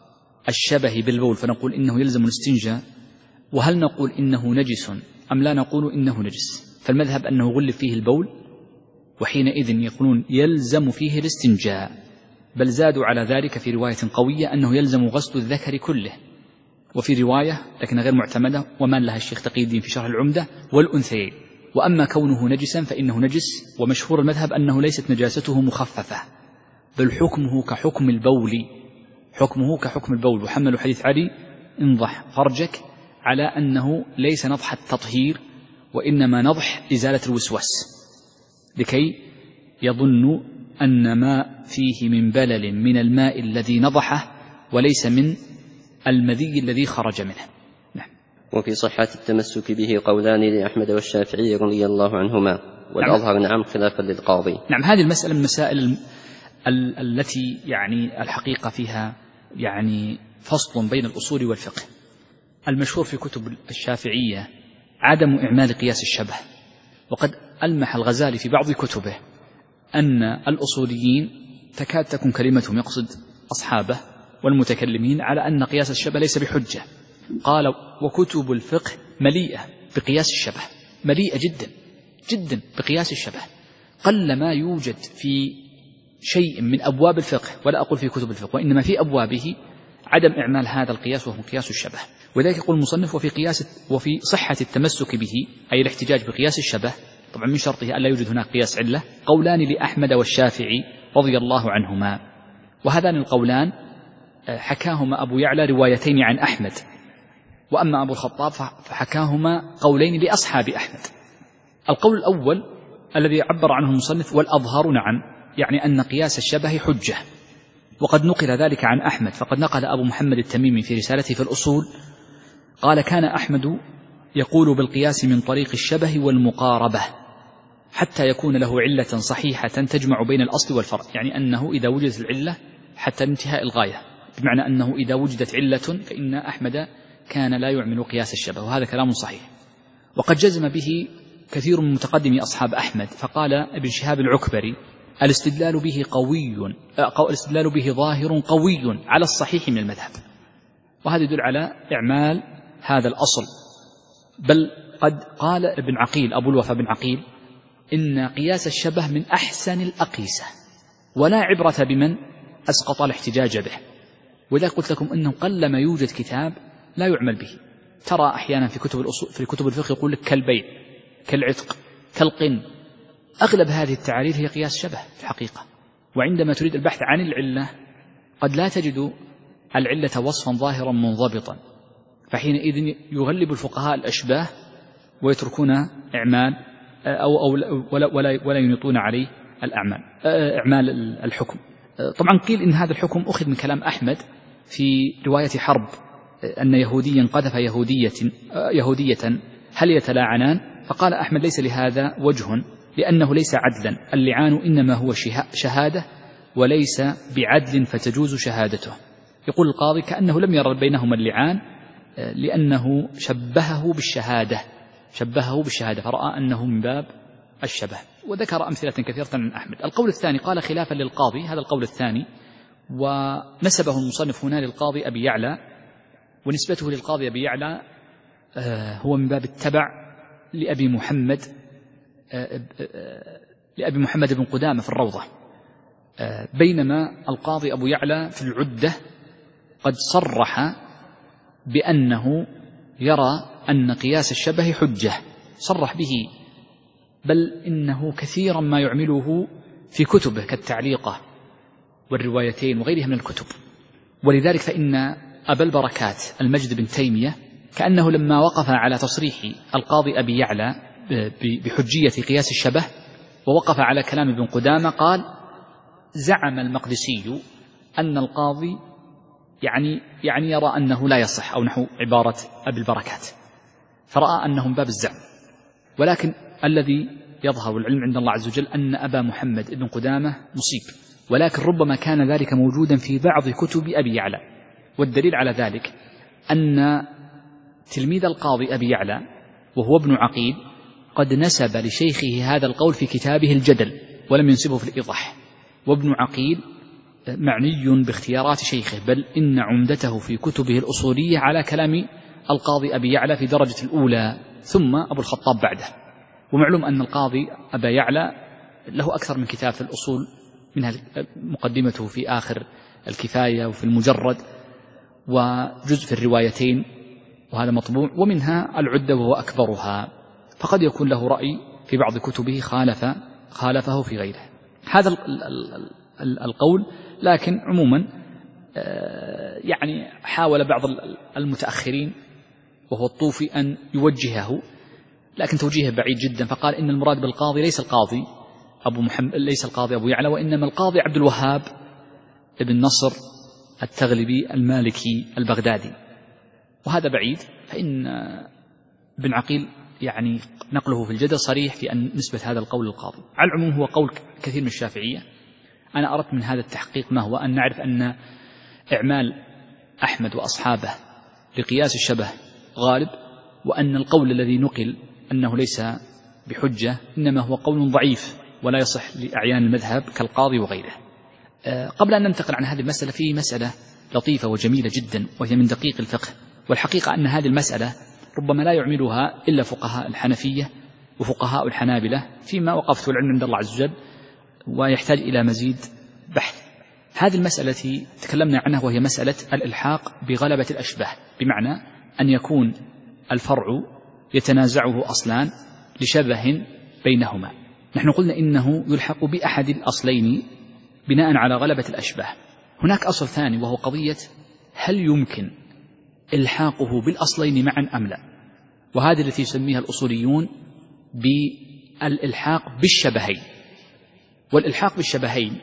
الشبه بالبول فنقول إنه يلزم الاستنجاء، وهل نقول إنه نجس أم لا نقول إنه نجس؟ فالمذهب أنه غلب فيه البول، وحينئذ يقولون يلزم فيه الاستنجاء، بل زادوا على ذلك في رواية قوية أنه يلزم غسل الذكر كله، وفي رواية لكن غير معتمدة ومن لها الشيخ تقي الدين في شرح العمدة والأنثيين. وأما كونه نجسا فإنه نجس، ومشهور المذهب أنه ليست نجاسته مخففة بل حكمه كحكم البول حكمه كحكم البول وحملوا حديث علي انضح فرجك على أنه ليس نضح التطهير وإنما نضح إزالة الوسواس، لكي يظن أن ما فيه من بلل من الماء الذي نضحه وليس من المذي الذي خرج منه. نعم. وفي صحة التمسك به قولان لأحمد والشافعي رضي الله عنهما، والأظهر نعم خلافا للقاضي. نعم. هذه المسألة من المسائل ال- التي يعني الحقيقة فيها يعني فصل بين الأصول والفقه. المشهور في كتب الشافعية عدم إعمال قياس الشبه، وقد ألمح الغزالي في بعض كتبه أن الأصوليين تكاد تكون كلمتهم يقصد أصحابه والمتكلمين على أن قياس الشبه ليس بحجة. قال وكتب الفقه مليئة بقياس الشبه، مليئة جدا جدا بقياس الشبه، قل ما يوجد في شيء من أبواب الفقه، ولا أقول في كتب الفقه وإنما في أبوابه، عدم إعمال هذا القياس وهو قياس الشبه. وذلك يقول المصنف وفي قياس وفي صحة التمسك به أي الاحتجاج بقياس الشبه، طبعا من شرطه ألا يوجد هناك قياس علة، قولان لأحمد والشافعي رضي الله عنهما. وهذان القولان حكاهما أبو يعلى روايتين عن أحمد، وأما أبو الخطاب فحكاهما قولين لأصحاب أحمد. القول الأول الذي عبر عنه المصنف والأظهر نعم، يعني أن قياس الشبه حجة، وقد نقل ذلك عن أحمد، فقد نقل أبو محمد التميمي في رسالته في الأصول قال كان أحمد يقول بالقياس من طريق الشبه والمقاربة حتى يكون له علة صحيحة تجمع بين الأصل والفرع، يعني أنه إذا وجدت العلة حتى انتهاء الغاية، بمعنى أنه إذا وجدت علة فإن أحمد كان لا يعمل قياس الشبه، وهذا كلام صحيح. وقد جزم به كثير من متقدمي أصحاب أحمد، فقال ابن شهاب العكبري الاستدلال به قوي الاستدلال به ظاهر قوي على الصحيح من المذهب، وهذا يدل على إعمال هذا الأصل، بل قد قال ابن عقيل أبو الوفا بن عقيل إن قياس الشبه من أحسن الأقيسة ولا عبرة بمن أسقط الاحتجاج به. وإذا قلت لكم أنه قلما يوجد كتاب لا يعمل به. ترى أحيانا في كتب الأصول في كتب الفقه يقول لك كالبيع، كالعتق، كالقن. أغلب هذه التعاريف هي قياس شبه في الحقيقة. وعندما تريد البحث عن العلة قد لا تجد العلة وصفا ظاهرا منضبطا، فحينئذ يغلب الفقهاء الأشباه ويتركون إعمال أو, أو ولا, ولا, ولا ينطون عليه الأعمال إعمال الحكم. طبعا قيل إن هذا الحكم أخذ من كلام أحمد في رواية حرب أن يهوديا قذف يهودية, يهودية هل يتلاعنان؟ فقال أحمد ليس لهذا وجه لأنه ليس عدلا، اللعان إنما هو شهادة وليس بعدل فتجوز شهادته. يقول القاضي كأنه لم يرى بينهما اللعان لأنه شبهه بالشهادة شبهه بالشهادة فرأى أنه من باب الشبه. وذكر أمثلة كثيرة عن أحمد. القول الثاني قال خلافا للقاضي، هذا القول الثاني، ونسبه المصنف هنا للقاضي أبي يعلى، ونسبته للقاضي أبي يعلى هو من باب التبع لأبي محمد لأبي محمد بن قدامة في الروضة، بينما القاضي أبو يعلى في العدة قد صرح بأنه يرى أن قياس الشبه حجة، صرح به، بل إنه كثيرا ما يعمله في كتبه كالتعليقة والروايتين وغيرها من الكتب. ولذلك فإن أبا البركات المجد بن تيمية كأنه لما وقف على تصريح القاضي أبي يعلى بحجية قياس الشبه ووقف على كلام ابن قدامة قال زعم المقدسي أن القاضي يعني يعني يرى أنه لا يصح، أو نحو عبارة أبي البركات، فرأى أنه من باب الزعم. ولكن الذي يظهر العلم عند الله عز وجل أن أبا محمد بن قدامة مصيب، ولكن ربما كان ذلك موجودا في بعض كتب أبي يعلى. والدليل على ذلك أن تلميذ القاضي أبي يعلى وهو ابن عقيل قد نسب لشيخه هذا القول في كتابه الجدل ولم ينسبه في الإيضاح. وابن عقيل معني باختيارات شيخه، بل إن عمدته في كتبه الأصولية على كلام القاضي أبي يعلى في درجة الأولى، ثم أبو الخطاب بعده. ومعلوم أن القاضي أبا يعلى له أكثر من كتاب في الأصول، منها مقدمته في آخر الكفاية وفي المجرد وجزء في الروايتين وهذا مطبوع، ومنها العدة وهو أكبرها، فقد يكون له رأي في بعض كتبه خالف خالفه في غيره. هذا القول، لكن عموما يعني حاول بعض المتأخرين وهو الطوفي أن يوجهه، لكن توجيهه بعيد جدا، فقال إن المراد بالقاضي ليس القاضي أبو محمد ليس القاضي أبو يعلى، وإنما القاضي عبد الوهاب ابن نصر التغلبي المالكي البغدادي، وهذا بعيد. فإن ابن عقيل يعني نقله في الجدل صريح في أن نسبة هذا القول للقاضي. على العموم هو قول كثير من الشافعية. أنا أردت من هذا التحقيق ما هو أن نعرف أن إعمال أحمد وأصحابه لقياس الشبه غالب، وأن القول الذي نقل أنه ليس بحجة إنما هو قول ضعيف ولا يصح لأعيان المذهب كالقاضي وغيره. قبل أن ننتقل عن هذه المسألة، في مسألة لطيفة وجميلة جدا وهي من دقيق الفقه، والحقيقة أن هذه المسألة ربما لا يعملها إلا فقهاء الحنفية وفقهاء الحنابلة فيما وقفت العلم عند الله عز وجل، ويحتاج إلى مزيد بحث. هذه المسألة التي تكلمنا عنها وهي مسألة الإلحاق بغلبة الأشباه، بمعنى أن يكون الفرع يتنازعه أصلان لشبه بينهما. نحن قلنا إنه يلحق بأحد الأصلين بناء على غلبة الأشباه. هناك أصل ثاني وهو قضية هل يمكن إلحاقه بالأصلين معا أم لا، وهذه التي يسميها الأصوليون بالإلحاق بالشبهين. والإلحاق بالشبهين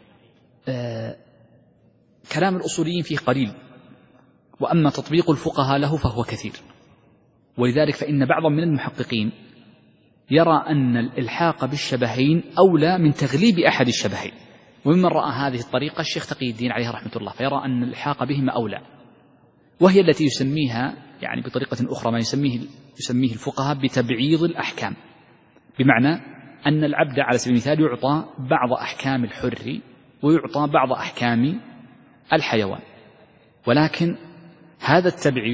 آه كلام الأصوليين فيه قليل، وأما تطبيق الفقهاء له فهو كثير. ولذلك فإن بعض من المحققين يرى أن الإلحاق بالشبهين أولى من تغليب أحد الشبهين، وممن رأى هذه الطريقة الشيخ تقي الدين عليه رحمة الله، فيرى أن الإلحاق بهما أولى، وهي التي يسميها يعني بطريقة أخرى ما يسميه يسميه الفقهاء بتبعيض الأحكام، بمعنى أن العبد على سبيل المثال يعطى بعض أحكام الحر ويعطى بعض أحكام الحيوان، ولكن هذا التبعيض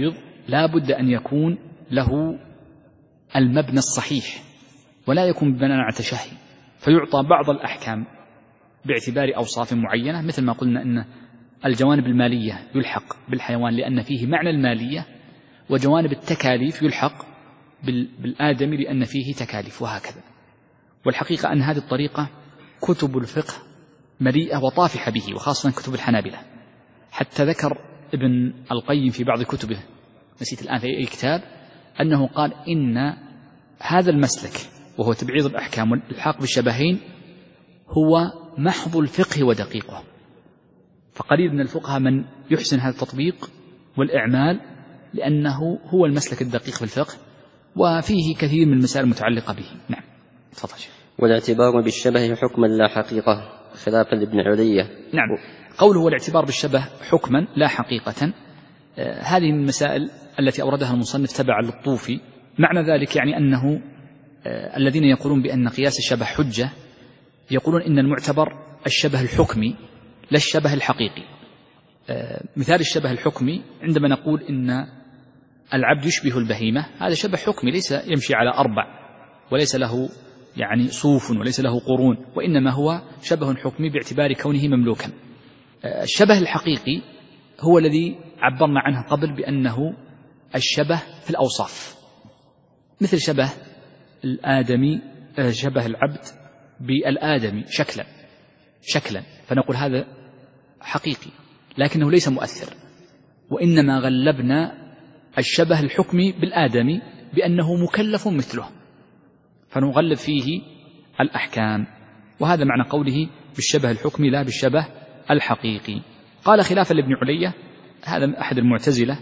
لا بد أن يكون له المبنى الصحيح ولا يكون ببناء على تشهي، فيعطى بعض الأحكام باعتبار أوصاف معينة، مثل ما قلنا أن الجوانب المالية يلحق بالحيوان لأن فيه معنى المالية، وجوانب التكاليف يلحق بالآدم لأن فيه تكاليف، وهكذا. والحقيقة أن هذه الطريقة كتب الفقه مليئة وطافحة به، وخاصة كتب الحنابلة. حتى ذكر ابن القيم في بعض كتبه، نسيت الآن في أي كتاب، أنه قال إن هذا المسلك وهو تبعيض الأحكام والإلحاق بالشبهين هو محض الفقه ودقيقه، فقليل من الفقهاء من يحسن هذا التطبيق والإعمال، لأنه هو المسلك الدقيق في الفقه وفيه كثير من المسائل المتعلقة به. نعم تفضل. والاعتبار بالشبه حكما لا حقيقة خلافا لابن علية. نعم، قوله والاعتبار بالشبه حكما لا حقيقة، آه هذه من المسائل التي أوردها المصنف تبعا للطوفي. معنى ذلك يعني أنه آه الذين يقولون بأن قياس الشبه حجة يقولون إن المعتبر الشبه الحكمي لا الشبه الحقيقي. آه مثال الشبه الحكمي عندما نقول إن العبد يشبه البهيمة، هذا شبه حكمي ليس يمشي على أربع وليس له يعني صوف وليس له قرون، وإنما هو شبه حكمي باعتبار كونه مملوكا. آه الشبه الحقيقي هو الذي عبرنا عنه قبل بأنه الشبه في الأوصاف، مثل شبه الآدمي آه شبه العبد بالآدمي شكلا شكلا فنقول هذا حقيقي لكنه ليس مؤثر، وإنما غلبنا الشبه الحكمي بالآدمي بأنه مكلف مثله فنغلب فيه الأحكام، وهذا معنى قوله بالشبه الحكمي لا بالشبه الحقيقي. قال خلافا لابن علية، هذا أحد المعتزلة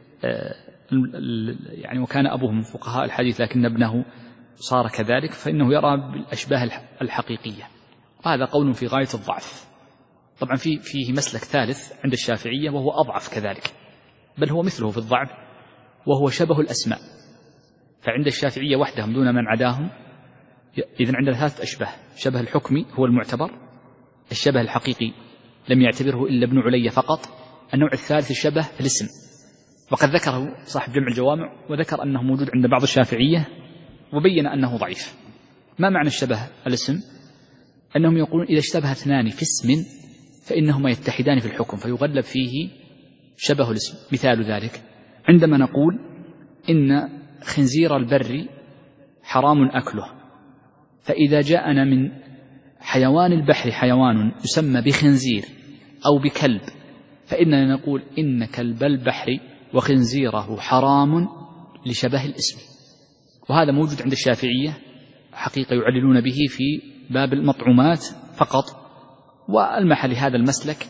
يعني، وكان أبوه من فقهاء الحديث لكن ابنه صار كذلك، فإنه يرى بالأشباه الحقيقية، وهذا قول في غاية الضعف. طبعا فيه, فيه مسلك ثالث عند الشافعية وهو أضعف كذلك، بل هو مثله في الضعف، وهو شبه الأسماء. فعند الشافعية وحدهم دون من عداهم إذن عندنا ثلاث أشباه: شبه الحكمي هو المعتبر، الشبه الحقيقي لم يعتبره إلا ابن علية فقط، النوع الثالث الشبه في الاسم، وقد ذكره صاحب جمع الجوامع وذكر أنه موجود عند بعض الشافعية وبين أنه ضعيف. ما معنى الشبه الاسم؟ أنهم يقولون إذا اشتبه اثنان في اسم فإنهما يتحدان في الحكم فيغلب فيه شبه الاسم. مثال ذلك عندما نقول إن خنزير البر حرام أكله، فإذا جاءنا من حيوان البحر حيوان يسمى بخنزير أو بكلب فإننا نقول إن كلب البحر وخنزيره حرام لشبه الاسم. وهذا موجود عند الشافعية حقيقة يعللون به في باب المطعومات فقط، والمحل هذا المسلك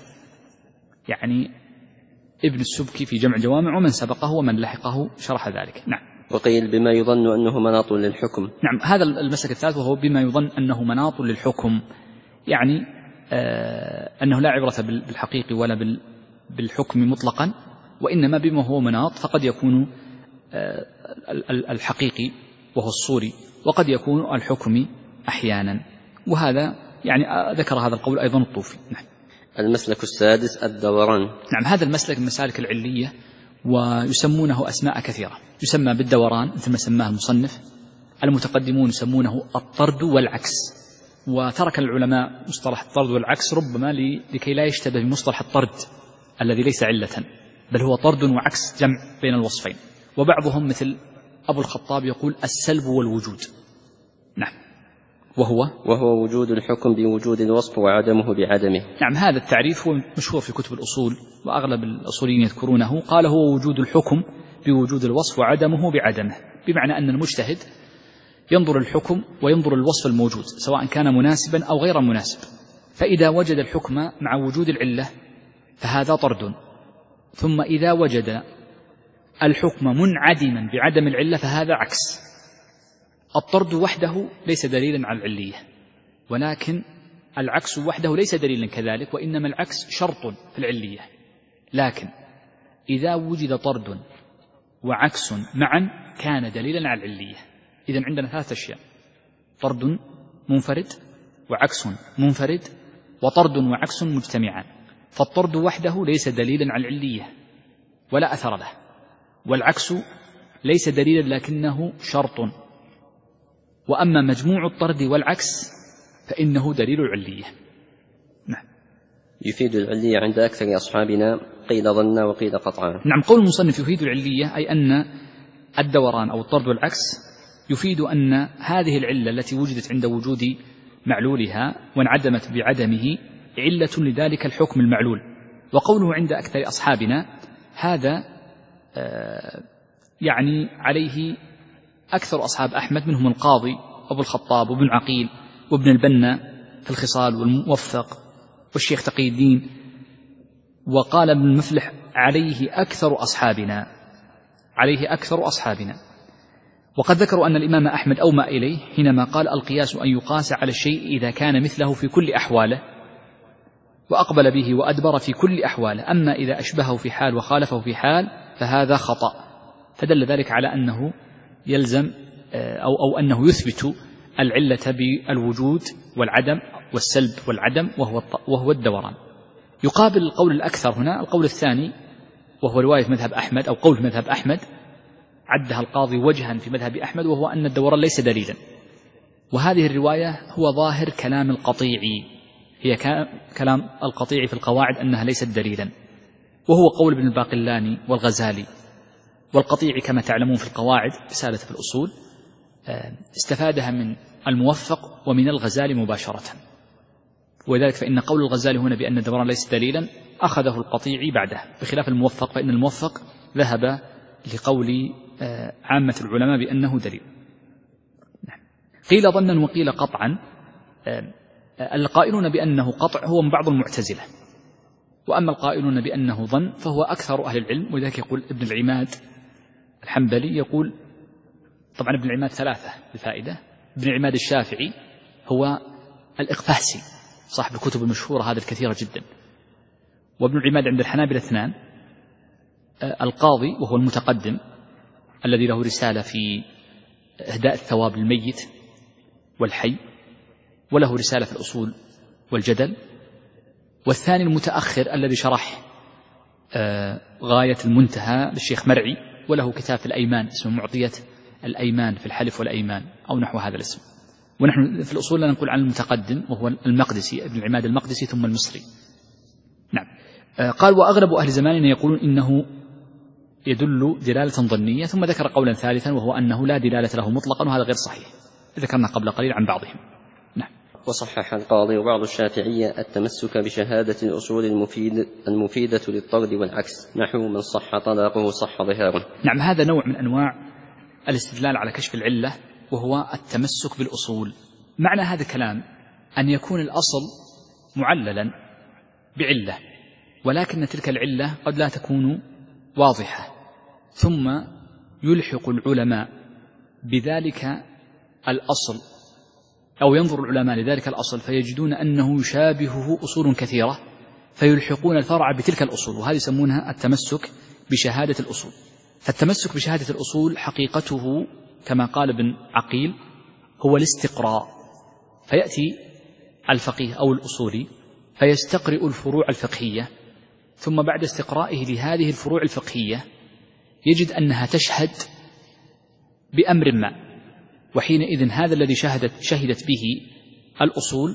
يعني ابن السبكي في جمع الجوامع ومن سبقه ومن لحقه شرح ذلك. نعم. وقيل بما يظن أنه مناط للحكم. نعم، هذا المسلك الثالث وهو بما يظن أنه مناط للحكم، يعني آه أنه لا عبرة بالحقيقي ولا بالحكم مطلقا، وإنما بما هو مناط، فقد يكون آه الحقيقي وهو الصوري وقد يكون الحكم أحيانا، وهذا يعني ذكر هذا القول أيضا الطوفي. نعم. المسلك السادس الدوران. نعم، هذا المسلك من المسالك العلية ويسمونه أسماء كثيرة، يسمى بالدوران مثل ما سماه المصنف، المتقدمون يسمونه الطرد والعكس، وترك العلماء مصطلح الطرد والعكس ربما لكي لا يشتبه بمصطلح الطرد الذي ليس علة، بل هو طرد وعكس جمع بين الوصفين. وبعضهم مثل أبو الخطاب يقول السلب والوجود. نعم. وهو وهو وجود الحكم بوجود الوصف وعدمه بعدمه. نعم، هذا التعريف هو مشهور في كتب الأصول وأغلب الأصوليين يذكرونه. قال هو وجود الحكم بوجود الوصف وعدمه بعدمه، بمعنى أن المجتهد ينظر الحكم وينظر الوصف الموجود سواء كان مناسبا أو غير مناسب، فإذا وجد الحكم مع وجود العلة فهذا طرد، ثم إذا وجد الحكم منعدما بعدم العلة فهذا عكس. الطرد وحده ليس دليلا على العلية، ولكن العكس وحده ليس دليلا كذلك، وإنما العكس شرط في العلية. لكن إذا وجد طرد وعكس معا كان دليلا على العلية. إذن عندنا ثلاث أشياء: طرد منفرد وعكس منفرد وطرد وعكس مجتمعان. فالطرد وحده ليس دليلا على العلية ولا أثر له، والعكس ليس دليلا لكنه شرط، وأما مجموع الطرد والعكس فإنه دليل العلية. نعم. يفيد العلية عند أكثر أصحابنا قيل ظن وقيل قطعا. نعم، قول المصنف يفيد العلية أي أن الدوران أو الطرد والعكس يفيد أن هذه العلة التي وجدت عند وجود معلولها وانعدمت بعدمه علة لذلك الحكم المعلول. وقوله عند أكثر أصحابنا هذا آه يعني عليه أكثر أصحاب أحمد، منهم القاضي أبو الخطاب وابن عقيل وابن البنا في الخصال والموفق والشيخ تقي الدين. وقال ابن المفلح عليه أكثر أصحابنا، عليه أكثر أصحابنا. وقد ذكروا أن الإمام أحمد أومأ إليه حينما قال القياس أن يقاس على الشيء إذا كان مثله في كل أحواله وأقبل به وأدبر في كل أحواله، أما إذا أشبهه في حال وخالفه في حال فهذا خطأ. فدل ذلك على أنه يلزم أو, أو أنه يثبت العلة بالوجود والعدم والسلب والعدم وهو, وهو الدوران. يقابل القول الأكثر هنا القول الثاني وهو رواية مذهب أحمد أو قول مذهب أحمد عدها القاضي وجها في مذهب أحمد، وهو أن الدوران ليس دليلا. وهذه الرواية هو ظاهر كلام القطيعي، هي كلام القطيعي في القواعد أنها ليست دليلا، وهو قول ابن الباقلاني والغزالي. والقطيعي كما تعلمون في القواعد رسالة في الأصول استفادها من الموفق ومن الغزالي مباشرة، ولذلك فإن قول الغزالي هنا بأن الدوران ليس دليلا أخذه القطيعي بعده، بخلاف الموفق فإن الموفق ذهب لقول عامة العلماء بأنه دليل. قيل ظنا وقيل قطعا. القائلون بأنه قطع هو من بعض المعتزلة، وأما القائلون بأنه ظن فهو أكثر أهل العلم. ولذلك يقول ابن العماد الحنبلي، يقول طبعا ابن العماد ثلاثة لفائدة: ابن العماد الشافعي هو الإقفاسي صاحب الكتب المشهورة هذه الكثيرة جدا، وابن العماد عند الحنابلة اثنان: القاضي وهو المتقدم الذي له رسالة في إهداء الثواب للميت والحي، وله رسالة في الأصول والجدل. والثاني المتأخر الذي شرح غاية المنتهى للشيخ مرعي، وله كتاب في الأيمان اسمه معطية الأيمان في الحلف والأيمان أو نحو هذا الاسم. ونحن في الأصول لا نقول عن المتقدم وهو المقدسي ابن العماد المقدسي ثم المصري. نعم. قال وأغلب أهل زماننا يقولون إنه يدل دلالة ظنية، ثم ذكر قولا ثالثا وهو أنه لا دلالة له مطلقا، وهذا غير صحيح، ذكرنا قبل قليل عن بعضهم. نعم. وصحح القاضي وبعض الشافعية التمسك بشهادة الأصول المفيد المفيدة للطرد والعكس، نحو من صح طلاقه صح ظهاره. نعم، هذا نوع من أنواع الاستدلال على كشف العلة، وهو التمسك بالأصول. معنى هذا الكلام أن يكون الأصل معللا بعلة، ولكن تلك العلة قد لا تكون واضحة، ثم يلحق العلماء بذلك الأصل أو ينظر العلماء لذلك الأصل فيجدون أنه يشابهه أصول كثيرة، فيلحقون الفرع بتلك الأصول، وهذه يسمونها التمسك بشهادة الأصول. فالتمسك بشهادة الأصول حقيقته كما قال ابن عقيل هو الاستقراء، فيأتي الفقيه أو الأصولي فيستقرئ الفروع الفقهية، ثم بعد استقرائه لهذه الفروع الفقهية يجد أنها تشهد بأمر ما، وحينئذ هذا الذي شهدت, شهدت به الأصول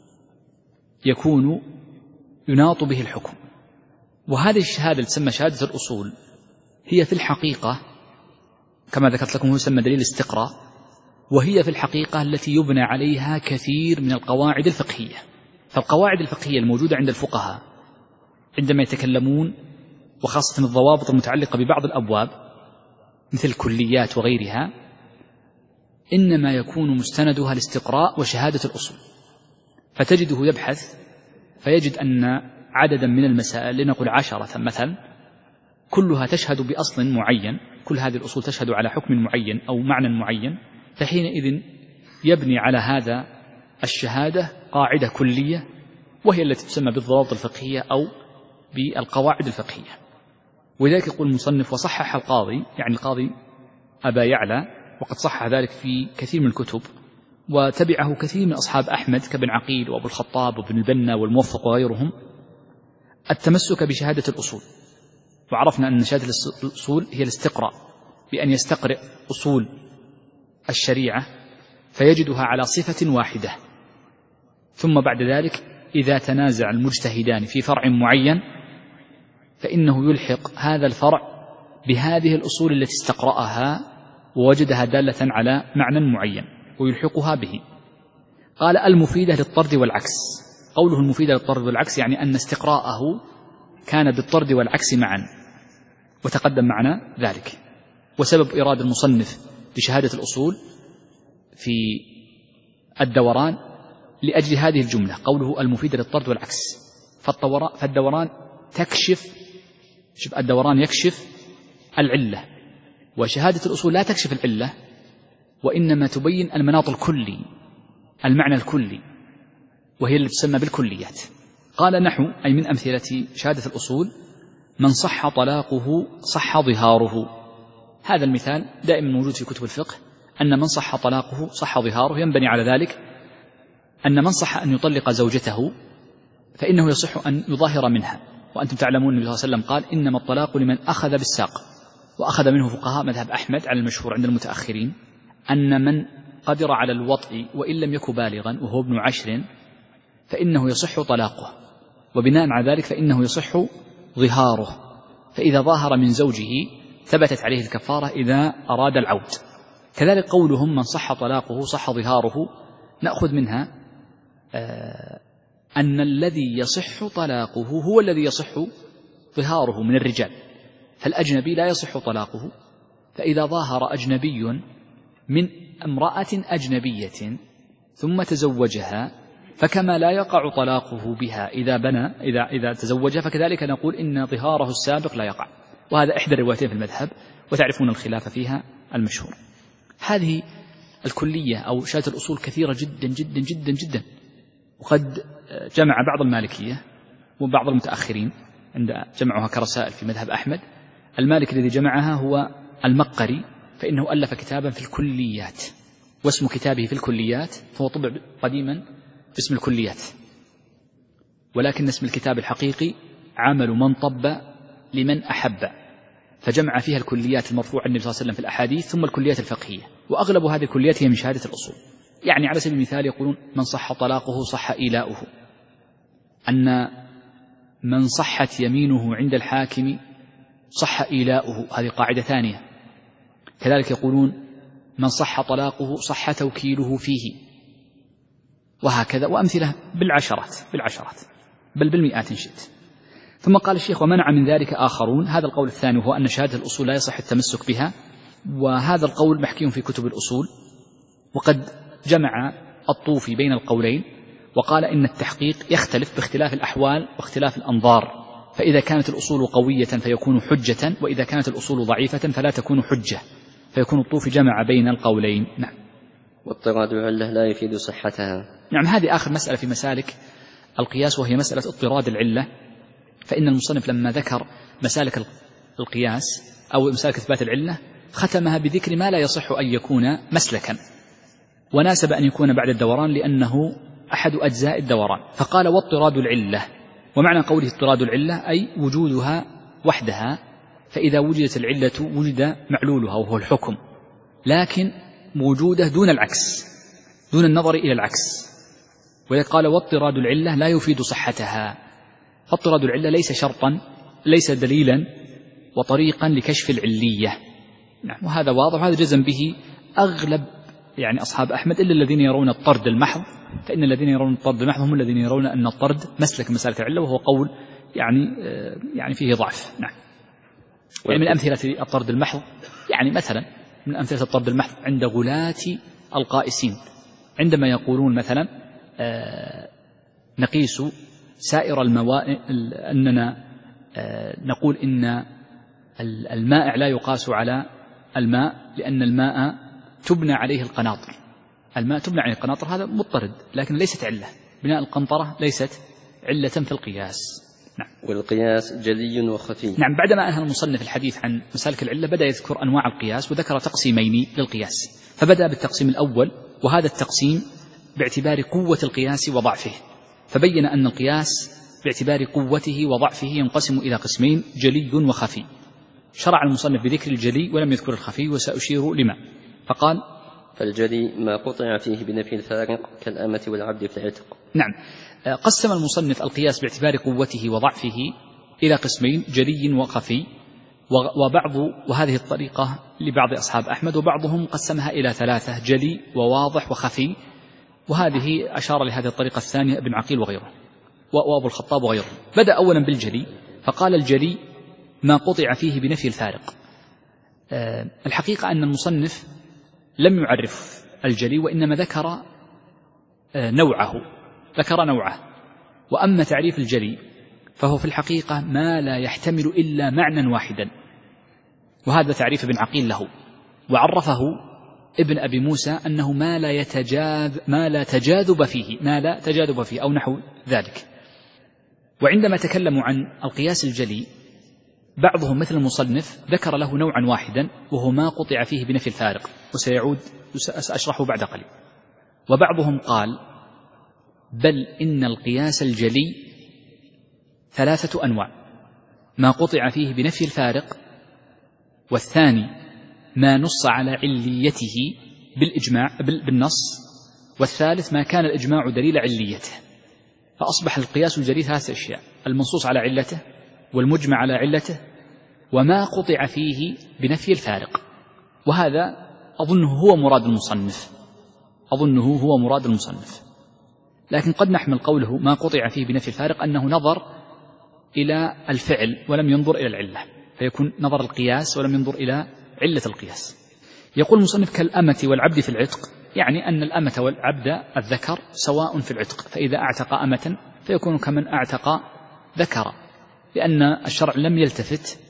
يكون يناط به الحكم. وهذه الشهادة تسمى شهادة الأصول هي في الحقيقة كما ذكرت لكم هو يسمى دليل استقراء، وهي في الحقيقة التي يبنى عليها كثير من القواعد الفقهية. فالقواعد الفقهية الموجودة عند الفقهاء عندما يتكلمون، وخاصة الضوابط المتعلقة ببعض الأبواب مثل الكليات وغيرها، إنما يكون مستندها الاستقراء وشهادة الأصول. فتجده يبحث فيجد أن عددا من المسائل، لنقل عشرة مثلا، كلها تشهد بأصل معين، كل هذه الأصول تشهد على حكم معين أو معنى معين، فحينئذ يبني على هذا الشهادة قاعدة كلية، وهي التي تسمى بالضوابط الفقهية أو بالقواعد الفقهية. ولذلك يقول المصنف وصحح القاضي، يعني القاضي أبا يعلى، وقد صحح ذلك في كثير من الكتب، وتبعه كثير من أصحاب أحمد كابن عقيل وأبو الخطاب وابن البنا والموفق وغيرهم، التمسك بشهادة الأصول. وعرفنا أن شهادة الأصول هي الاستقراء، بأن يستقرئ أصول الشريعة فيجدها على صفة واحدة، ثم بعد ذلك إذا تنازع المجتهدان في فرع معين فإنه يلحق هذا الفرع بهذه الأصول التي استقرأها ووجدها دالة على معنى معين ويلحقها به. قال المفيدة للطرد والعكس. قوله المفيدة للطرد والعكس يعني أن استقراءه كان بالطرد والعكس معا، وتقدم معنا ذلك. وسبب إرادة المصنف لشهادة الأصول في الدوران لأجل هذه الجملة، قوله المفيدة للطرد والعكس. فالدوران تكشف، شوف الدوران يكشف العلة، وشهادة الأصول لا تكشف العلة وإنما تبين المناط الكلي، المعنى الكلي، وهي اللي تسمى بالكليات. قال نحو أي من أمثلة شهادة الأصول من صح طلاقه صح ظهاره. هذا المثال دائما موجود في كتب الفقه، أن من صح طلاقه صح ظهاره، ينبني على ذلك أن من صح أن يطلق زوجته فإنه يصح أن يظاهر منها. وأنتم تعلمون النبي صلى الله عليه وسلم قال إنما الطلاق لمن أخذ بالساق، وأخذ منه فقهاء مذهب أحمد على المشهور عند المتأخرين أن من قدر على الوطء وإن لم يكن بالغا وهو ابن عشر فإنه يصح طلاقه، وبناء على ذلك فإنه يصح ظهاره، فإذا ظاهر من زوجه ثبتت عليه الكفارة إذا أراد العود. كذلك قولهم من صح طلاقه صح ظهاره، نأخذ منها آه أن الذي يصح طلاقه هو الذي يصح ظهاره من الرجال، فالأجنبي لا يصح طلاقه، فإذا ظاهر أجنبي من امرأة أجنبية ثم تزوجها فكما لا يقع طلاقه بها إذا بنى إذا إذا تزوجها، فكذلك نقول إن ظهاره السابق لا يقع. وهذا إحدى الروايتين في المذهب، وتعرفون الخلاف فيها المشهور. هذه الكلية أو شهادة الأصول كثيرة جدا جدا جدا جدا، وقد جمع بعض المالكية وبعض المتأخرين عند جمعها كرسائل في مذهب أحمد. المالك الذي جمعها هو المقري، فإنه ألف كتابا في الكليات، واسم كتابه في الكليات، فهو طبع قديما باسم الكليات، ولكن اسم الكتاب الحقيقي عمل من طب لمن أحب، فجمع فيها الكليات المرفوعة عن النبي صلى الله عليه وسلم في الأحاديث ثم الكليات الفقهية، وأغلب هذه الكليات هي من شهادة الأصول. يعني على سبيل المثال يقولون من صح طلاقه صح إيلاؤه، أن من صحت يمينه عند الحاكم صح إيلاؤه، هذه قاعدة ثانية. كذلك يقولون من صح طلاقه صح توكيله فيه، وهكذا، وأمثلة بالعشرات بالعشرات بل بالمئات إن شئت. ثم قال الشيخ ومنع من ذلك آخرون. هذا القول الثاني هو أن شهادة الأصول لا يصح التمسك بها، وهذا القول محكي في كتب الأصول، وقد جمع الطوفي بين القولين وقال إن التحقيق يختلف باختلاف الأحوال واختلاف الأنظار، فإذا كانت الأصول قوية فيكون حجة، وإذا كانت الأصول ضعيفة فلا تكون حجة، فيكون الطوفي جمع بين القولين. نعم. واضطراد العلة لا يفيد صحتها. نعم، هذه آخر مسألة في مسالك القياس، وهي مسألة اضطراد العلة. فإن المصنف لما ذكر مسالك القياس أو مسالك إثبات العلة ختمها بذكر ما لا يصح أن يكون مسلكا، وناسب أن يكون بعد الدوران لأنه أحد أجزاء الدوران، فقال واضطراد العلة. ومعنى قوله اضطراد العلة أي وجودها وحدها، فإذا وجدت العلة وجد معلولها وهو الحكم، لكن موجودة دون العكس، دون النظر إلى العكس. وقال واضطراد العلة لا يفيد صحتها، فاضطراد العلة ليس شرطا، ليس دليلا وطريقا لكشف العلية. نعم، وهذا واضح، وهذا جزم به أغلب يعني أصحاب أحمد، إلا الذين يرون الطرد المحض، فإن الذين يرون الطرد المحض هم الذين يرون أن الطرد مسلك مسالك العلة، وهو قول يعني يعني فيه ضعف. نعم. يعني من أمثلة الطرد المحض، يعني مثلا من أمثلة الطرد المحض عند غلاة القائسين، عندما يقولون مثلا آه نقيس سائر الموائع، أننا آه نقول إن المائع لا يقاس على الماء لأن الماء تبنى عليه القناطر، الماء تبنى عليه القناطر، هذا مضطرد، لكن ليست علة، بناء القنطرة ليست علة في القياس. نعم. والقياس جلي وخفي. نعم. بعدما أنهى المصنف الحديث عن مسالك العلة بدأ يذكر أنواع القياس، وذكر تقسيمين للقياس، فبدأ بالتقسيم الأول، وهذا التقسيم باعتبار قوة القياس وضعفه، فبين أن القياس باعتبار قوته وضعفه ينقسم إلى قسمين: جلي وخفي. شرع المصنف بذكر الجلي ولم يذكر الخفي، وسأشير لما. فقال: فالجلي ما قطع فيه بنفي الفارق كالأمة والعبد في العتق. نعم. قسم المصنف القياس باعتبار قوته وضعفه إلى قسمين: جلي وخفي. وبعض وهذه الطريقة لبعض أصحاب أحمد، وبعضهم قسمها إلى ثلاثة: جلي وواضح وخفي. وهذه أشار لهذه الطريقة الثانية ابن عقيل وغيره وأبو الخطاب وغيره. بدأ أولا بالجلي فقال: الجلي ما قطع فيه بنفي الفارق. أه الحقيقة أن المصنف لم يعرف الجلي، وإنما ذكر أه نوعه ذكر نوعه وأما تعريف الجلي فهو في الحقيقة ما لا يحتمل إلا معنى واحدا، وهذا تعريف ابن عقيل له. وعرفه ابن أبي موسى أنه ما لا يتجاذب ما لا تجاذب فيه ما لا تجاذب فيه أو نحو ذلك. وعندما تكلموا عن القياس الجلي بعضهم مثل المصنف ذكر له نوعا واحدا وهو ما قطع فيه بنفي الفارق، وسيعود سأشرحه بعد قليل. وبعضهم قال: بل إن القياس الجلي ثلاثة أنواع: ما قطع فيه بنفي الفارق، والثاني ما نص على عليته بالإجماع بالنص، والثالث ما كان الإجماع دليل عليته. فأصبح القياس الجلي ثلاثة أشياء: المنصوص على علته، والمجمع على علته، وما قطع فيه بنفي الفارق. وهذا أظنه هو مراد المصنف أظنه هو مراد المصنف لكن قد نحمل قوله ما قطع فيه بنفي الفارق أنه نظر إلى الفعل ولم ينظر إلى العلة، فيكون نظر القياس ولم ينظر إلى علة القياس. يقول المصنف: كالأمة والعبد في العتق، يعني أن الأمة والعبد الذكر سواء في العتق، فإذا أعتق أمة فيكون كمن أعتق ذكر، لأن الشرع لم يلتفت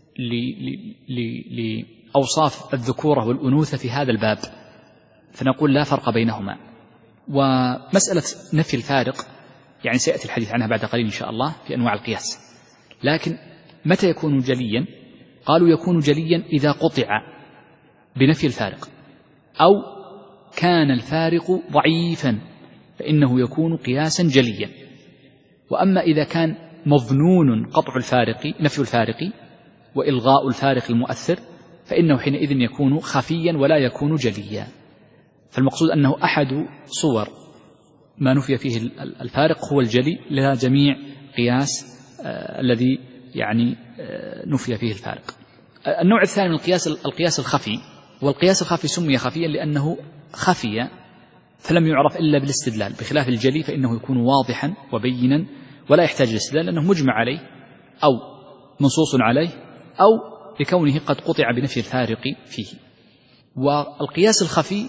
لأوصاف الذكورة والأنوثة في هذا الباب، فنقول لا فرق بينهما. ومسألة نفي الفارق يعني سيأتي الحديث عنها بعد قليل إن شاء الله في أنواع القياس. لكن متى يكون جليا؟ قالوا: يكون جليا إذا قطع بنفي الفارق، أو كان الفارق ضعيفا فإنه يكون قياسا جليا. وأما إذا كان مظنون قطع الفارق نفي الفارق وإلغاء الفارق المؤثر فإنه حينئذ يكون خفيا ولا يكون جليا. فالمقصود أنه أحد صور ما نفي فيه الفارق هو الجلي لجميع قياس آه الذي يعني آه نفي فيه الفارق. النوع الثاني من القياس القياس الخفي، والقياس الخفي سمي خفيا لأنه خفي فلم يعرف إلا بالاستدلال، بخلاف الجلي فإنه يكون واضحا وبينا ولا يحتاج الاستدلال لأنه مجمع عليه أو منصوص عليه أو لكونه قد قطع بنفي الفارق فيه. والقياس الخفي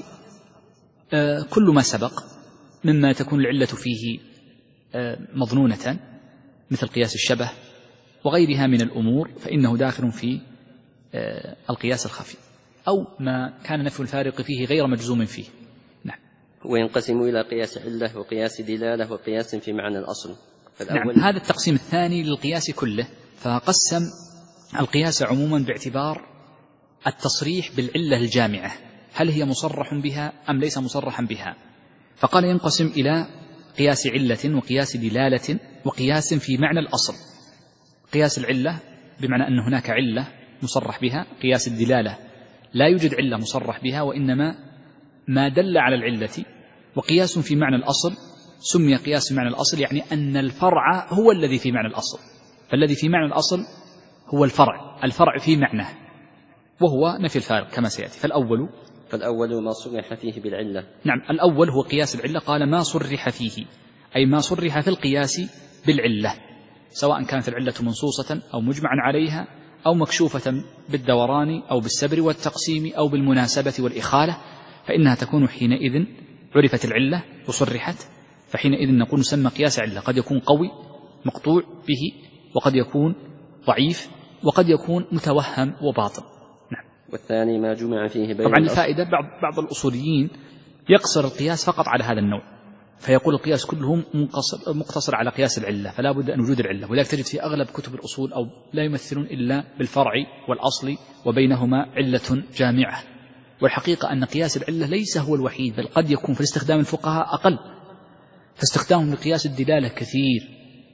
آه كل ما سبق مما تكون العلة فيه آه مظنونة مثل قياس الشبه وغيرها من الأمور فإنه داخل في آه القياس الخفي، أو ما كان نفي الفارق فيه غير مجزوم فيه. نعم. وينقسم إلى قياس علة وقياس دلالة وقياس في معنى الأصل. نعم، هذا التقسيم الثاني للقياس كله، فقسم القياس عموما باعتبار التصريح بالعلة الجامعة، هل هي مصرح بها أم ليس مصرحا بها. فقال ينقسم إلى قياس علة وقياس دلالة وقياس في معنى الأصل. قياس العلة بمعنى أن هناك علة مصرح بها، قياس الدلالة لا يوجد علة مصرح بها وإنما ما دل على العلة. وقياس في معنى الأصل سمي قياس في معنى الأصل يعني أن الفرع هو الذي في معنى الأصل، فالذي في معنى الأصل هو الفرع الفرع في معناه وهو نفي الفارق كما سيأتي. فالأول فالأول ما صرح فيه بالعلة. نعم، الأول هو قياس العلة. قال ما صرح فيه أي ما صرح في القياس بالعلة، سواء كانت العلة منصوصة أو مجمعا عليها أو مكشوفة بالدوران أو بالسبر والتقسيم أو بالمناسبة والإخالة، فإنها تكون حينئذ عرفت العلة وصرحت، فحينئذ نقول نسمى قياس علة. قد يكون قوي مقطوع به، وقد يكون ضعيف، وقد يكون متوهم وباطل. نعم. والثاني ما جمع فيه بين طبعا الفائدة بعض, بعض الأصوليين يقصر القياس فقط على هذا النوع، فيقول القياس كلهم مقتصر على قياس العلة، فلا بد أن وجود العلة. ولذلك تجد في أغلب كتب الأصول أو لا يمثلون إلا بالفرع والأصل وبينهما علة جامعة. والحقيقة أن قياس العلة ليس هو الوحيد، بل قد يكون في الاستخدام الفقهاء أقل، فاستخدامهم لقياس الدلالة كثير،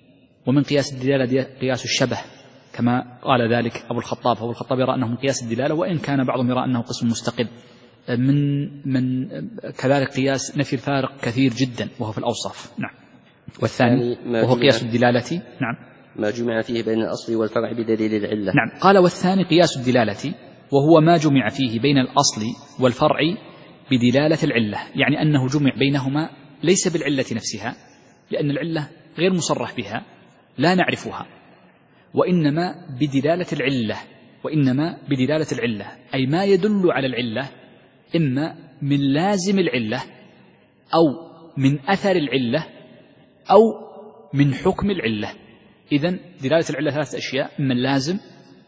ومن قياس الدلالة قياس الشبه كما قال ذلك أبو الخطاب. أبو الخطاب يرى أنه من قياس الدلالة، وإن كان بعضهم يرى أنه قسم مستقل. من من كذلك قياس نفي الفارق كثير جدا وهو في الأوصاف. نعم. والثاني وهو قياس الدلالة. نعم. ما جمع فيه بين الأصل والفرع بدليل العلة. نعم. قال والثاني قياس الدلالة وهو ما جمع فيه بين الأصل والفرع بدلالة العلة، يعني أنه جمع بينهما ليس بالعلة نفسها، لأن العلة غير مصرح بها لا نعرفها، وإنما بدلالة العلة. وإنما بدلالة العلة أي ما يدل على العلة إما من لازم العلة أو من أثر العلة أو من حكم العلة. إذن دلالة العلة ثلاثة أشياء: إما اللازم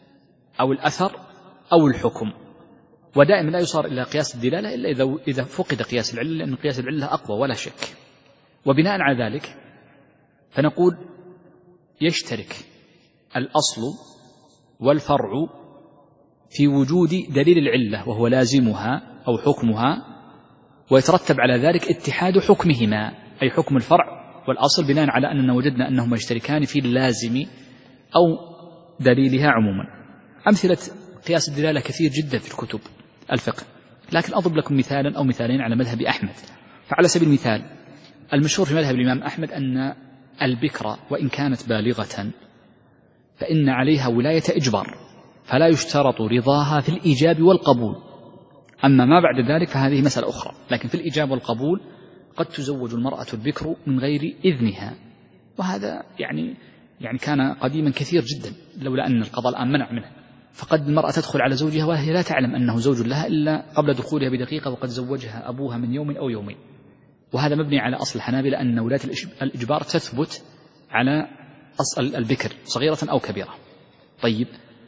أو الأثر أو الحكم. ودائما لا يصار إلى قياس الدلالة إلا إذا إذا فقد قياس العلة، لأن قياس العلة أقوى ولا شك. وبناء على ذلك فنقول يشترك الأصل والفرع في وجود دليل العلة وهو لازمها أو حكمها، ويترتب على ذلك اتحاد حكمهما، أي حكم الفرع والأصل، بناء على أننا وجدنا أنهما يشتركان في اللازم أو دليلها عموما. أمثلة قياس الدلالة كثير جدا في الكتب الفقه، لكن أضرب لكم مثالا أو مثالين على مذهب أحمد. فعلى سبيل المثال المشهور في مذهب الإمام أحمد أن البكر وإن كانت بالغة فإن عليها ولاية إجبار، فلا يشترط رضاها في الإيجاب والقبول. أما ما بعد ذلك فهذه مسألة أخرى، لكن في الإيجاب والقبول قد تزوج المرأة البكر من غير إذنها، وهذا يعني يعني كان قديما كثير جدا، لولا أن القضاء الآن منع منه. فقد المرأة تدخل على زوجها وهي لا تعلم أنه زوج لها إلا قبل دخولها بدقيقة وقد زوجها أبوها من يوم أو يومين. وهذا مبني على أصل الحنابلة أن ولاية الإجبار تثبت على أصل البكر صغيرة أو كبيرة. طيب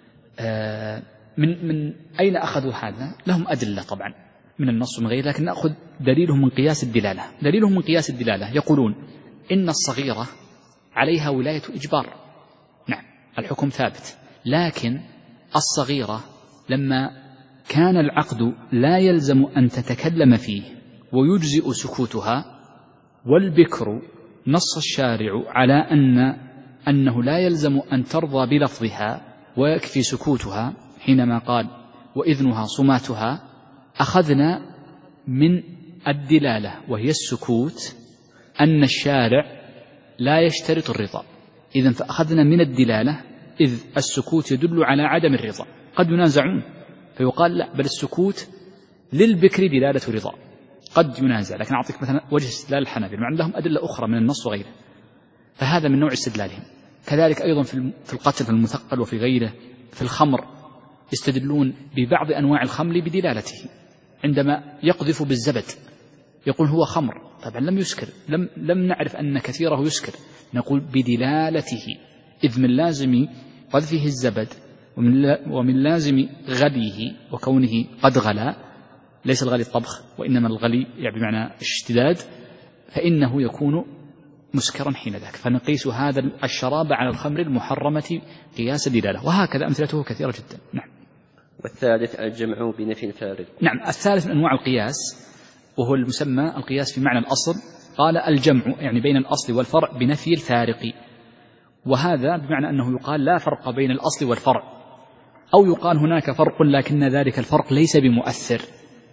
آه من من أين أخذوا هذا؟ لهم أدلة طبعا من النص ومن غيره، لكن نأخذ دليلهم من قياس الدلالة. دليلهم من قياس الدلالة يقولون إن الصغيرة عليها ولاية إجبار، نعم الحكم ثابت، لكن الصغيرة لما كان العقد لا يلزم أن تتكلم فيه ويجزئ سكوتها، والبكر نص الشارع على أن أنه لا يلزم أن ترضى بلفظها ويكفي سكوتها حينما قال وإذنها صماتها، أخذنا من الدلالة وهي السكوت أن الشارع لا يشترط الرضا. إذن فأخذنا من الدلالة إذ السكوت يدل على عدم الرضا. قد ينازعون فيقال لا، بل السكوت للبكر دلالة رضا. قد ينازع، لكن أعطيك مثلا وجه استدلال الحنابلة، مع أن لهم أدلة أخرى من النص وغيره، فهذا من نوع استدلالهم. كذلك أيضا في القتل في المثقل وفي غيره. في الخمر يستدلون ببعض أنواع الخمر بدلالته، عندما يقذف بالزبد يقول هو خمر، طبعا لم يسكر، لم, لم نعرف أن كثيره يسكر، نقول بدلالته، إذ من لازم قذفه الزبد ومن, ومن لازم غليه وكونه قد غلا، ليس الغلي الطبخ وإنما الغلي يعني بمعنى الاشتداد، فإنه يكون مسكرا حين ذاك، فنقيس هذا الشراب على الخمر المحرمة قياس الدلالة. وهكذا أمثلته كثيرة جدا. نعم. والثالث الجمع بنفي الفارق. نعم، الثالث من أنواع القياس وهو المسمى القياس في معنى الأصل. قال الجمع يعني بين الأصل والفرع بنفي الفارق، وهذا بمعنى أنه يقال لا فرق بين الأصل والفرع، أو يقال هناك فرق لكن ذلك الفرق ليس بمؤثر.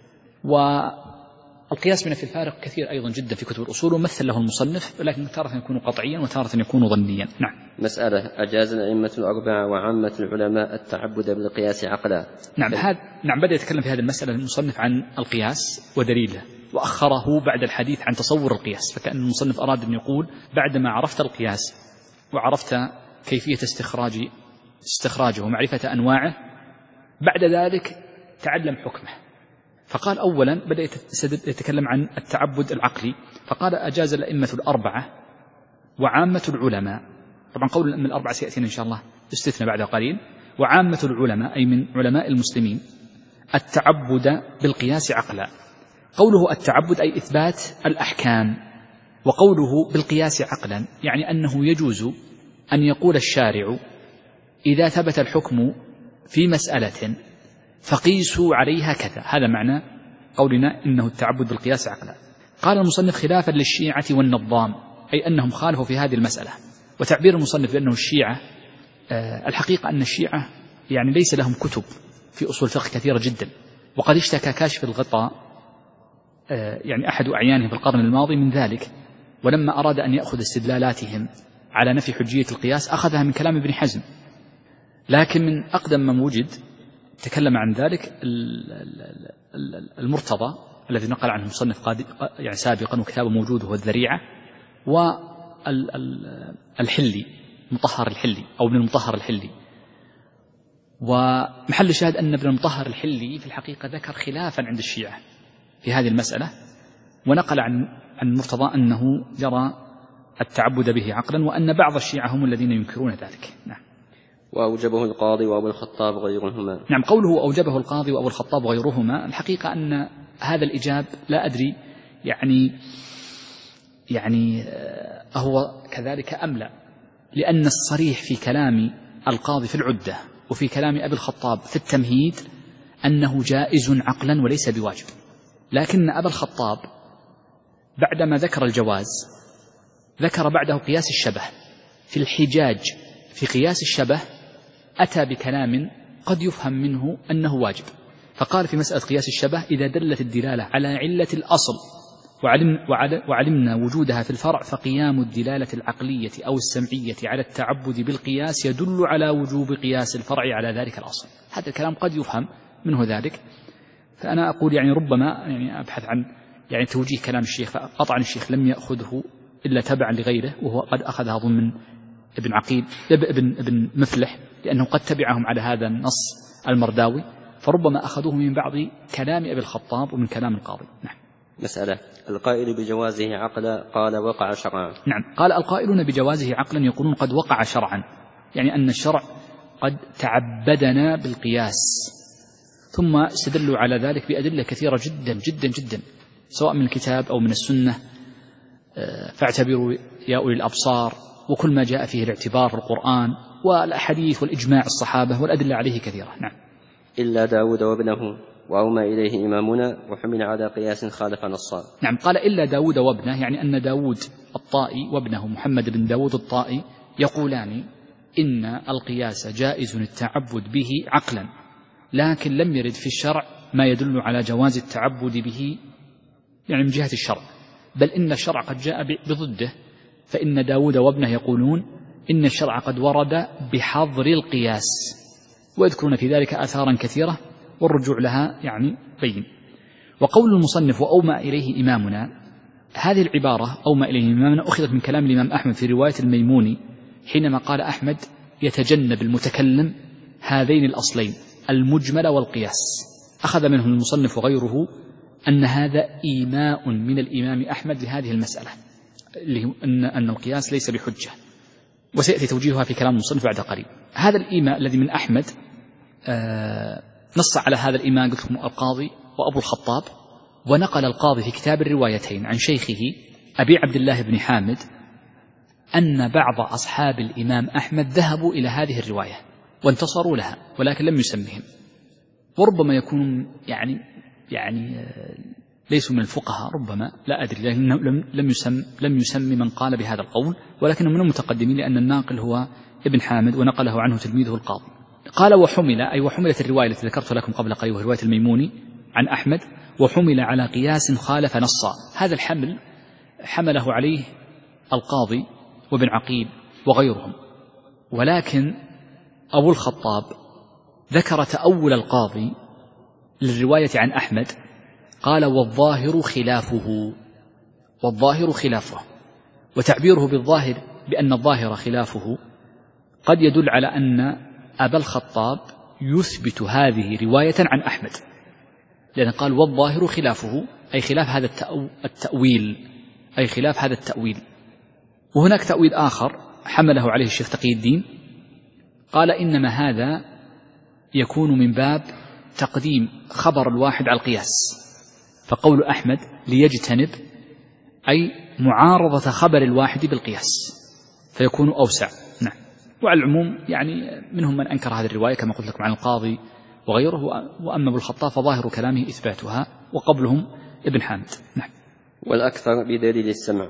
والقياس بنفي الفارق كثير أيضا جدا في كتب الأصول ومثل له المصنف، لكن تارة يكون قطعيا وتارة يكون ظنيا. نعم. مسألة: أجاز الأئمة الأربعة وعامة العلماء التعبد بالقياس عقلا. نعم هذا نعم بدأ يتكلم في هذه المسألة المصنف عن القياس ودليله، وأخره بعد الحديث عن تصور القياس، فكأن المصنف أراد أن يقول بعدما عرفت القياس وعرفت كيفية استخراج استخراجه ومعرفة أنواعه، بعد ذلك تعلم حكمه. فقال أولا بدأ يتكلم عن التعبد العقلي، فقال أجاز الأئمة الأربعة وعامة العلماء، طبعا قول الأئمة الأربعة سيأتينا إن شاء الله استثنى بعد قليل، وعامة العلماء أي من علماء المسلمين التعبد بالقياس عقلا. قوله التعبد أي إثبات الأحكام، وقوله بالقياس عقلا يعني أنه يجوز أن يقول الشارع إذا ثبت الحكم في مسألة فقيسوا عليها كذا، هذا معنى قولنا إنه التعبد بالقياس عقلا. قال المصنف خلافا للشيعة والنظام، أي أنهم خالفوا في هذه المسألة وتعبير المصنف بأنه الشيعة، الحقيقة أن الشيعة يعني ليس لهم كتب في أصول الفقه كثيرة جدا، وقد اشتكى كاشف الغطاء يعني أحد أعيانه في القرن الماضي من ذلك، ولما أراد أن يأخذ استدلالاتهم على نفي حجية القياس أخذها من كلام ابن حزم، لكن من أقدم من وجد تكلم عن ذلك المرتضى الذي نقل عنه مصنف يعني سابقا وكتابه موجود هو الذريعة، والحلي مطهر الحلي أو ابن المطهر الحلي. ومحل الشاهد أن ابن المطهر الحلي في الحقيقة ذكر خلافا عند الشيعة في هذه المسألة، ونقل عن عن المرتضى أنه يرى التعبد به عقلا، وأن بعض الشيعة هم الذين ينكرون ذلك. نعم. وأوجبه القاضي وأبو الخطاب وغيرهما. نعم، قوله أوجبه القاضي وأبو الخطاب وغيرهما، الحقيقة أن هذا الإجاب لا أدري يعني يعني هو كذلك أم لا، لأن الصريح في كلام القاضي في العدة وفي كلام أبي الخطاب في التمهيد أنه جائز عقلا وليس بواجب، لكن أبا الخطاب بعدما ذكر الجواز ذكر بعده قياس الشبه. في الحجاج في قياس الشبه أتى بكلام قد يفهم منه أنه واجب، فقال في مسألة قياس الشبه: إذا دلت الدلالة على علة الأصل وعلم وعلمنا وجودها في الفرع فقيام الدلالة العقلية أو السمعية على التعبد بالقياس يدل على وجوب قياس الفرع على ذلك الأصل. هذا الكلام قد يفهم منه ذلك، فأنا أقول يعني ربما يعني أبحث عن يعني توجيه كلام الشيخ، فقطعا الشيخ لم يأخذه إلا تبعا لغيره، وهو قد أخذها ضمن ابن عقيل ابن ابن مفلح، لأنه قد تبعهم على هذا النص المرداوي، فربما أخذوه من بعض كلام أبي الخطاب ومن كلام القاضي. نعم. مسألة: القائل بجوازه عقلا قال وقع شرعا. نعم، قال القائلون بجوازه عقلا يقولون قد وقع شرعا، يعني أن الشرع قد تعبدنا بالقياس، ثم استدلوا على ذلك بأدلة كثيرة جدا جدا جدا سواء من الكتاب أو من السنة، فاعتبروا يا أولي الأبصار، وكل ما جاء فيه الاعتبار في القرآن والأحاديث والإجماع الصحابة والأدلة عليه كثيرة. نعم. إلا داود وابنه وأومى إليه إمامنا وحمل على قياس خالف نصا. نعم، قال إلا داود وابنه، يعني أن داود الطائي وابنه محمد بن داود الطائي يقولان إن القياس جائز التعبد به عقلا، لكن لم يرد في الشرع ما يدل على جواز التعبد به يعني من جهة الشرع، بل إن الشرع قد جاء بضده، فإن داود وابنه يقولون إن الشرع قد ورد بحظر القياس، ويذكرون في ذلك آثارا كثيرة والرجوع لها يعني بين. وقول المصنف وأومى إليه إمامنا، هذه العبارة أومى إليه إمامنا أخذت من كلام الإمام أحمد في رواية الميموني، حينما قال أحمد: يتجنب المتكلم هذين الأصلين المجمل والقياس. أخذ منه المصنف وغيره أن هذا إيماء من الإمام أحمد لهذه المسألة، أن أن القياس ليس بحجة، وسيأتي توجيهها في كلام المصنف بعد قليل. هذا الإيماء الذي من أحمد آه نص على هذا الإيماء قلت لكم القاضي وأبو الخطاب، ونقل القاضي في كتاب الروايتين عن شيخه أبي عبد الله بن حامد أن بعض أصحاب الإمام أحمد ذهبوا إلى هذه الرواية وانتصروا لها، ولكن لم يسمهم، وربما يكونوا يعني يعني ليسوا من الفقهاء، ربما لا أدري، لكنه لم يسم لم يسم من قال بهذا القول، ولكنه من المتقدمين، لأن الناقل هو ابن حامد ونقله عنه تلميذه القاضي. قال وحمل، أي وحملت الرواية التي ذكرت لكم قبل قليل وهي رواية الميموني عن أحمد، وحمل على قياس خالف نصا. هذا الحمل حمله عليه القاضي وابن عقيل وغيرهم، ولكن أبو الخطاب ذكر تأول القاضي للرواية عن أحمد، قال والظاهر خلافه، والظاهر خلافه، وتعبيره بالظاهر بأن الظاهر خلافه قد يدل على أن أبا الخطاب يثبت هذه رواية عن أحمد، لأن قال والظاهر خلافه أي خلاف هذا التأويل، أي خلاف هذا التأويل. وهناك تأويل آخر حمله عليه الشيخ تقي الدين، قال إنما هذا يكون من باب تقديم خبر الواحد على القياس، فقول أحمد ليجتنب أي معارضة خبر الواحد بالقياس فيكون أوسع. نعم. وعلى العموم يعني منهم من أنكر هذه الرواية كما قلت لكم عن القاضي وغيره، وأما ابو الخطاب فظاهر كلامه إثباتها، وقبلهم ابن حامد. نعم. والأكثر بدليل السمع.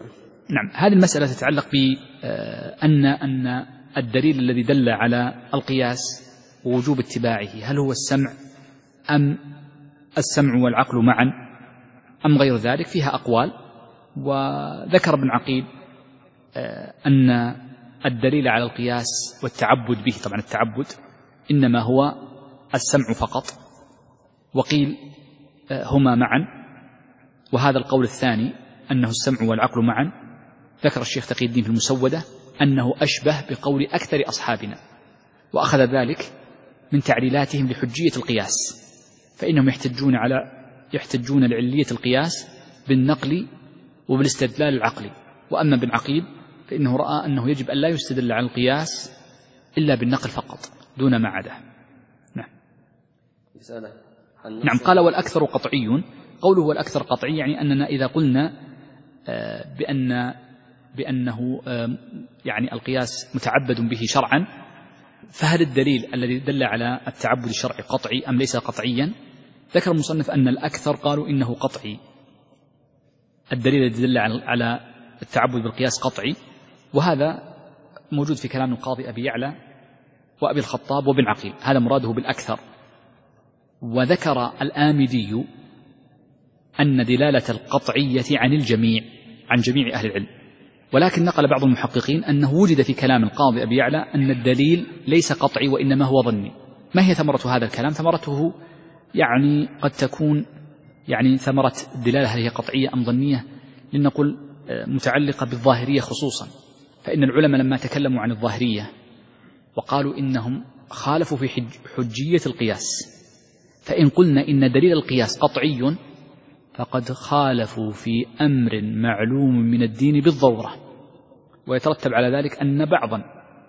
نعم، هذه المسألة تتعلق بأن أن الدليل الذي دل على القياس ووجوب اتباعه هل هو السمع أم السمع والعقل معا أم غير ذلك، فيها أقوال. وذكر ابن عقيل أن الدليل على القياس والتعبد به، طبعا التعبد إنما هو السمع فقط، وقيل هما معا، وهذا القول الثاني أنه السمع والعقل معا ذكر الشيخ تقي الدين في المسودة أنه أشبه بقول أكثر أصحابنا، وأخذ ذلك من تعليلاتهم لحجية القياس، فإنهم يحتجون على يحتجون لعلية القياس بالنقل وبالاستدلال العقلي. وأما ابن عقيل فإنه رأى أنه يجب أن لا يستدل على القياس إلا بالنقل فقط دون ما عدا. نعم. نعم، قال والأكثر قطعي. قوله والأكثر قطعي يعني أننا إذا قلنا بأن بأنه يعني القياس متعبد به شرعا، فهل الدليل الذي دل على التعبد الشرعي قطعي أم ليس قطعيا؟ ذكر المصنف أن الأكثر قالوا إنه قطعي، الدليل الذي دل على التعبد بالقياس قطعي، وهذا موجود في كلام القاضي أبي يعلى وأبي الخطاب وابن عقيل، هذا مراده بالأكثر. وذكر الآمدي أن دلالة القطعية عن الجميع عن جميع أهل العلم، ولكن نقل بعض المحققين أنه وجد في كلام القاضي أبي يعلى أن الدليل ليس قطعي وإنما هو ظني. ما هي ثمرة هذا الكلام؟ ثمرته يعني قد تكون يعني ثمرة الدلالة هل هي قطعية أم ظنية، لنقول متعلقة بالظاهرية خصوصا، فإن العلماء لما تكلموا عن الظاهرية وقالوا إنهم خالفوا في حجية القياس، فإن قلنا إن دليل القياس قطعي فقد خالفوا في أمر معلوم من الدين بالضرورة، ويترتب على ذلك أن بعضا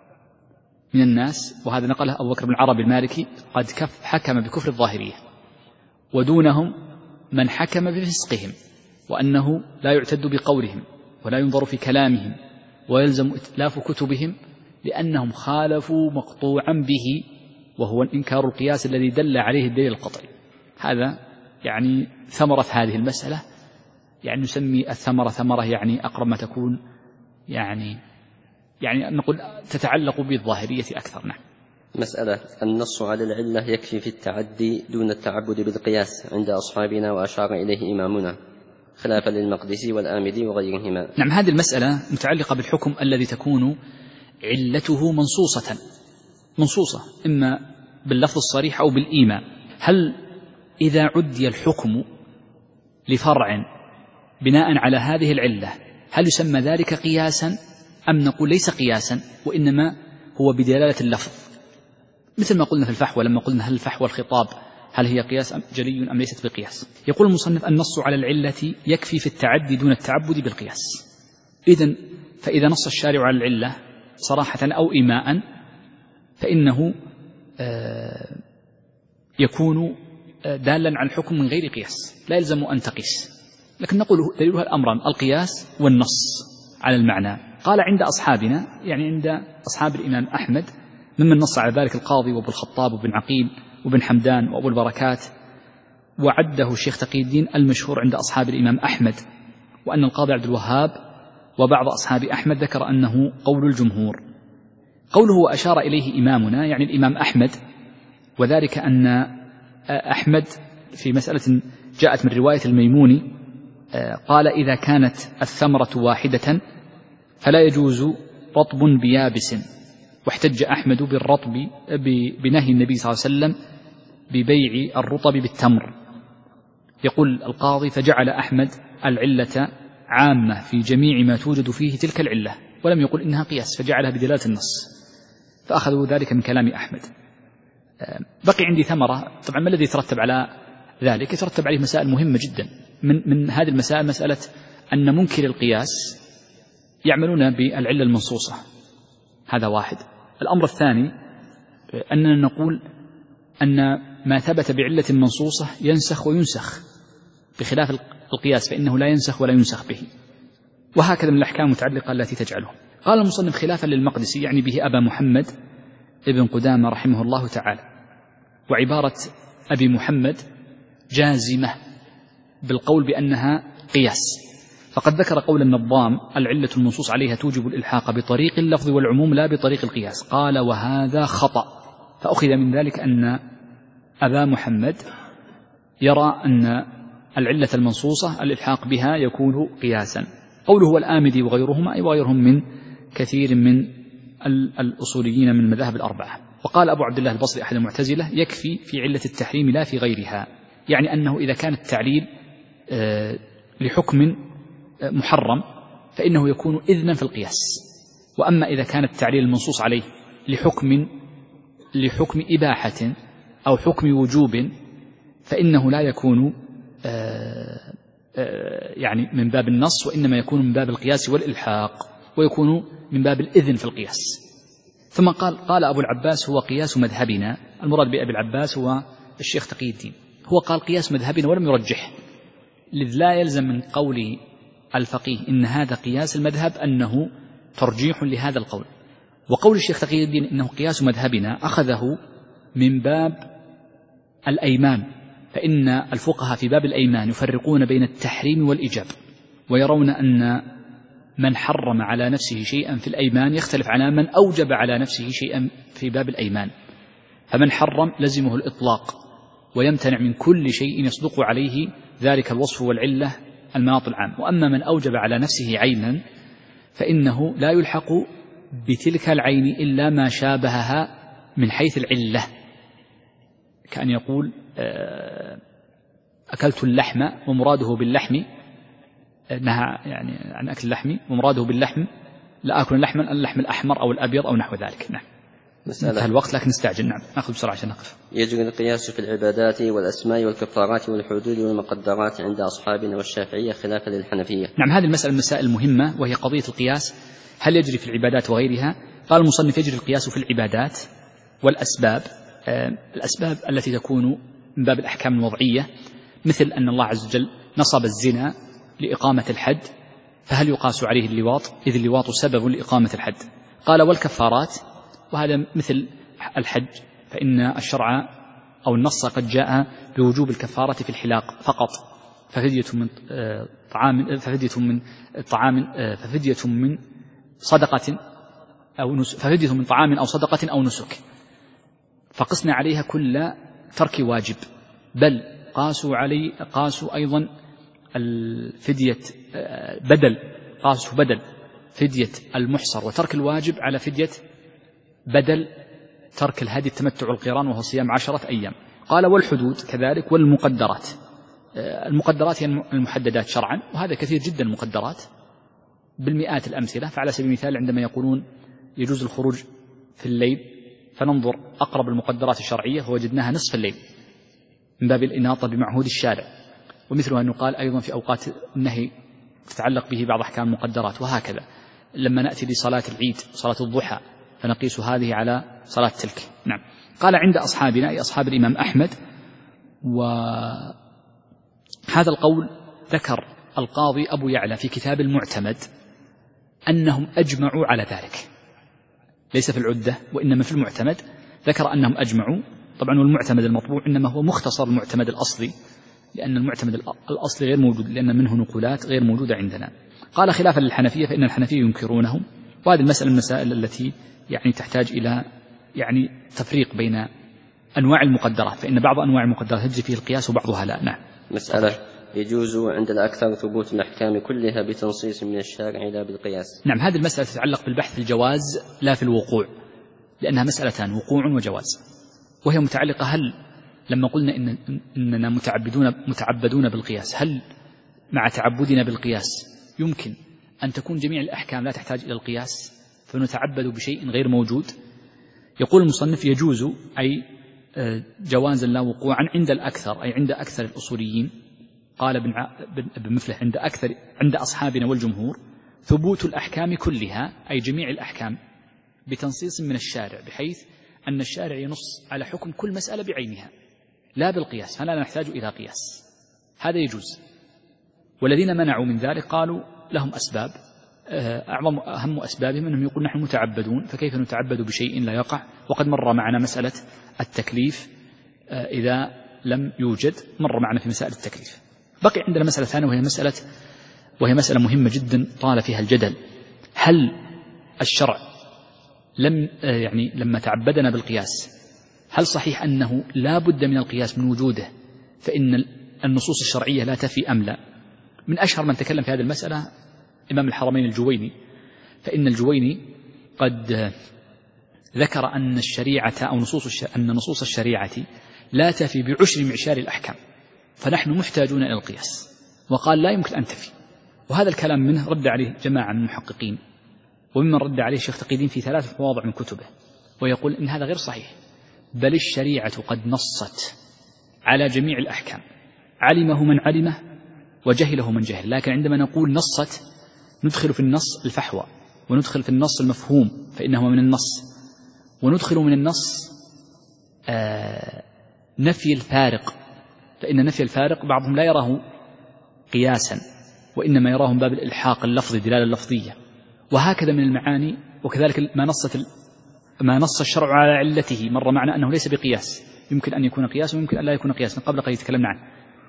من الناس، وهذا نقله أبو بكر بن العربي المالكي، قد كف حكم بكفر الظاهرية، ودونهم من حكم بفسقهم، وأنه لا يعتد بقولهم ولا ينظر في كلامهم ويلزم إتلاف كتبهم لأنهم خالفوا مقطوعا به، وهو إنكار القياس الذي دل عليه الدليل القطعي. هذا يعني ثمرة هذه المسألة، يعني نسمي الثمرة ثمرة يعني أقرب ما تكون يعني يعني نقول تتعلق بالظاهرية أكثر. نعم. مسألة النص على العلة يكفي في التعدي دون التعبد بالقياس عند أصحابنا، وأشار إليه إمامنا خلافا للمقدسي والآمدي وغيرهما. نعم، هذه المسألة متعلقة بالحكم الذي تكون علته منصوصة منصوصة إما باللفظ الصريح أو بالإيماء. هل إذا عدي الحكم لفرع بناء على هذه العلة هل يسمى ذلك قياسا أم نقول ليس قياسا وإنما هو بدلالة اللفظ، مثل ما قلنا في الفحوى لما قلنا هل الفحوى الخطاب هل هي قياس أم جلي أم ليست بقياس؟ يقول المصنف النص على العلة يكفي في التعدي دون التعبد بالقياس. إذن فإذا نص الشارع على العلة صراحة أو إيماء فإنه يكون دالا على الحكم من غير قياس، لا يلزم أن تقيس، لكن نقول دليلها الأمران القياس والنص على المعنى. قال عند أصحابنا يعني عند أصحاب الإمام أحمد ممن نص على ذلك القاضي وابو الخطاب وابن عقيل وابن حمدان وابو البركات، وعده الشيخ تقي الدين المشهور عند أصحاب الإمام أحمد، وأن القاضي عبد الوهاب وبعض أصحاب أحمد ذكر أنه قول الجمهور. قوله وأشار إليه إمامنا يعني الإمام أحمد، وذلك أن أحمد في مسألة جاءت من رواية الميموني قال إذا كانت الثمرة واحدة فلا يجوز رطب بيابس، واحتج أحمد بالرطب بنهي النبي صلى الله عليه وسلم ببيع الرطب بالتمر. يقول القاضي فجعل أحمد العلة عامة في جميع ما توجد فيه تلك العلة، ولم يقل إنها قياس فجعلها بدلالة النص، فأخذوا ذلك من كلام أحمد. بقي عندي ثمرة، طبعا ما الذي يترتب على ذلك؟ يترتب عليه مسائل مهمة جدا. من, من هذه المسائل مسألة أن منكر القياس يعملون بالعلة المنصوصة، هذا واحد. الأمر الثاني أننا نقول أن ما ثبت بعلة منصوصة ينسخ وينسخ، بخلاف القياس فإنه لا ينسخ ولا ينسخ به، وهكذا من الأحكام المتعلقة التي تجعله. قال المصنف خلافا للمقدسي يعني به أبا محمد ابن قدامة رحمه الله تعالى، وعبارة أبي محمد جازمة بالقول بأنها قياس، فقد ذكر قول النظام: العلة المنصوص عليها توجب الإلحاق بطريق اللفظ والعموم لا بطريق القياس. قال: وهذا خطأ. فأخذ من ذلك أن أبا محمد يرى أن العلة المنصوصة الإلحاق بها يكون قياسا. قوله والآمدي وغيرهما أي وغيرهم من كثير من الأصوليين من المذاهب الأربعة. وقال أبو عبد الله البصري أحد المعتزلة: يكفي في علة التحريم لا في غيرها، يعني أنه إذا كان التعليل لحكم محرم فإنه يكون إذنا في القياس، وأما إذا كان التعليل المنصوص عليه لحكم لحكم إباحة أو حكم وجوب فإنه لا يكون يعني من باب النص، وإنما يكون من باب القياس والإلحاق، ويكون من باب الإذن في القياس. ثم قال قال أبو العباس: هو قياس مذهبنا. المراد بأبي العباس هو الشيخ تقي الدين. هو قال قياس مذهبنا ولم يرجح، لذ لا يلزم من قول الفقيه إن هذا قياس المذهب أنه ترجيح لهذا القول. وقول الشيخ تقي الدين إنه قياس مذهبنا أخذه من باب الأيمان، فإن الفقهاء في باب الأيمان يفرقون بين التحريم والإيجاب، ويرون أن من حرم على نفسه شيئا في الأيمان يختلف على من أوجب على نفسه شيئا في باب الأيمان. فمن حرم لزمه الإطلاق ويمتنع من كل شيء يصدق عليه ذلك الوصف والعلة المناط العام. وأما من أوجب على نفسه عينا فإنه لا يلحق بتلك العين إلا ما شابهها من حيث العلة، كأن يقول أكلت اللحم ومراده باللحم نهى يعني عن أكل اللحم ومراده باللحم لا أكل اللحم اللحم الأحمر أو الأبيض أو نحو ذلك. نعم. مسألة الوقت لكن نستعجل. نعم نأخذ بسرعة عشان نقف. يجري القياس في العبادات والأسماء والكفارات والحدود والمقدرات عند أصحابنا والشافعية خلافا للحنفية. نعم هذه المسألة المسائل المهمة، وهي قضية القياس هل يجري في العبادات وغيرها. قال المصنف: يجري القياس في العبادات والأسباب. آه الأسباب التي تكون من باب الأحكام الوضعية، مثل أن الله عز وجل نصب الزنا لإقامة الحد، فهل يقاس عليه اللواط إذ اللواط سبب لإقامة الحد. قال: والكفارات، وهذا مثل الحج، فإن الشرع أو النص قد جاء بوجوب الكفارة في الحلاق فقط، ففدية من طعام ففدية من طعام ففدية من صدقة أو نسك ففدية من طعام أو صدقة أو نسك، فقسنا عليها كل ترك واجب، بل قاسوا علي قاسوا أيضا الفدية بدل قاسوا بدل فدية المحصر وترك الواجب على فدية بدل ترك الهدي التمتع القران وهو صيام عشرة أيام. قال: والحدود كذلك، والمقدرات. المقدرات هي المحددات شرعا، وهذا كثير جدا المقدرات بالمئات الأمثلة. فعلى سبيل المثال عندما يقولون يجوز الخروج في الليل، فننظر أقرب المقدرات الشرعية فوجدناها نصف الليل من باب الإناطة بمعهود الشارع، ومثلها أن يقال أيضا في أوقات النهي تتعلق به بعض أحكام المقدرات. وهكذا لما نأتي لصلاة العيد صلاة الضحى فنقيس هذه على صلاة تلك. نعم. قال: عند أصحابنا أي أصحاب الإمام أحمد. وهذا القول ذكر القاضي أبو يعلى في كتاب المعتمد أنهم أجمعوا على ذلك، ليس في العدة وإنما في المعتمد ذكر أنهم أجمعوا. طبعا والمعتمد المطبوع إنما هو مختصر المعتمد الأصلي، لأن المعتمد الأصلي غير موجود، لأن منه نقولات غير موجودة عندنا. قال: خلافا للحنفية فإن الحنفية ينكرونهم. وهذه المسألة المسائل التي يعني تحتاج إلى يعني تفريق بين أنواع المقدرات، فإن بعض أنواع المقدرات يجري فيه القياس وبعضها لا. نعم. مسألة: يجوز عند الأكثر ثبوت الأحكام كلها بتنصيص من الشارع لا بالقياس. نعم هذه المسألة تتعلق بالبحث في الجواز لا في الوقوع، لأنها مسألتان: وقوع وجواز. وهي متعلقة هل لما قلنا إن إننا متعبدون متعبدون بالقياس، هل مع تعبدنا بالقياس يمكن أن تكون جميع الأحكام لا تحتاج إلى القياس فنتعبد بشيء غير موجود؟ يقول المصنف: يجوز أي جوازا لا وقوعا عند الأكثر، أي عند أكثر الأصوليين. قال ابن مفلح: عند أكثر عند أصحابنا والجمهور ثبوت الأحكام كلها أي جميع الأحكام بتنصيص من الشارع، بحيث أن الشارع ينص على حكم كل مسألة بعينها لا بالقياس، فلا نحتاج إلى قياس. هذا يجوز. والذين منعوا من ذلك قالوا لهم أسباب، أعظم أهم أسبابهم أنهم يقول نحن متعبدون، فكيف نتعبد بشيء لا يقع؟ وقد مر معنا مسألة التكليف إذا لم يوجد، مر معنا في مسائل التكليف. بقي عندنا مسألة ثانية وهي مسألة وهي مسألة مهمة جدا طال فيها الجدل. هل الشرع لم يعني لما تعبدنا بالقياس هل صحيح أنه لا بد من القياس من وجوده فإن النصوص الشرعية لا تفي أم لا؟ من أشهر من تكلم في هذه المسألة إمام الحرمين الجويني، فإن الجويني قد ذكر أن الشريعة أو نصوص أن نصوص الشريعة لا تفي بعشر معشار الأحكام، فنحن محتاجون إلى القياس، وقال لا يمكن أن تفي. وهذا الكلام منه رد عليه جماعة من المحققين، وممن رد عليه الشيخ تقي الدين في ثلاث مواضع من كتبه، ويقول إن هذا غير صحيح، بل الشريعة قد نصت على جميع الأحكام، علمه من علمه وجهله من جهل. لكن عندما نقول نصت ندخل في النص الفحوى، وندخل في النص المفهوم فإنه من النص، وندخل من النص آه نفي الفارق، فإن نفي الفارق بعضهم لا يراه قياسا وإنما يراه من باب الإلحاق اللفظي، دلالة اللفظية، وهكذا من المعاني. وكذلك ما نصت ما نص الشرع على علته مر معنا أنه ليس بقياس، يمكن أن يكون قياس ويمكن أن لا يكون قياسا، قبل قليل تكلمنا عنه.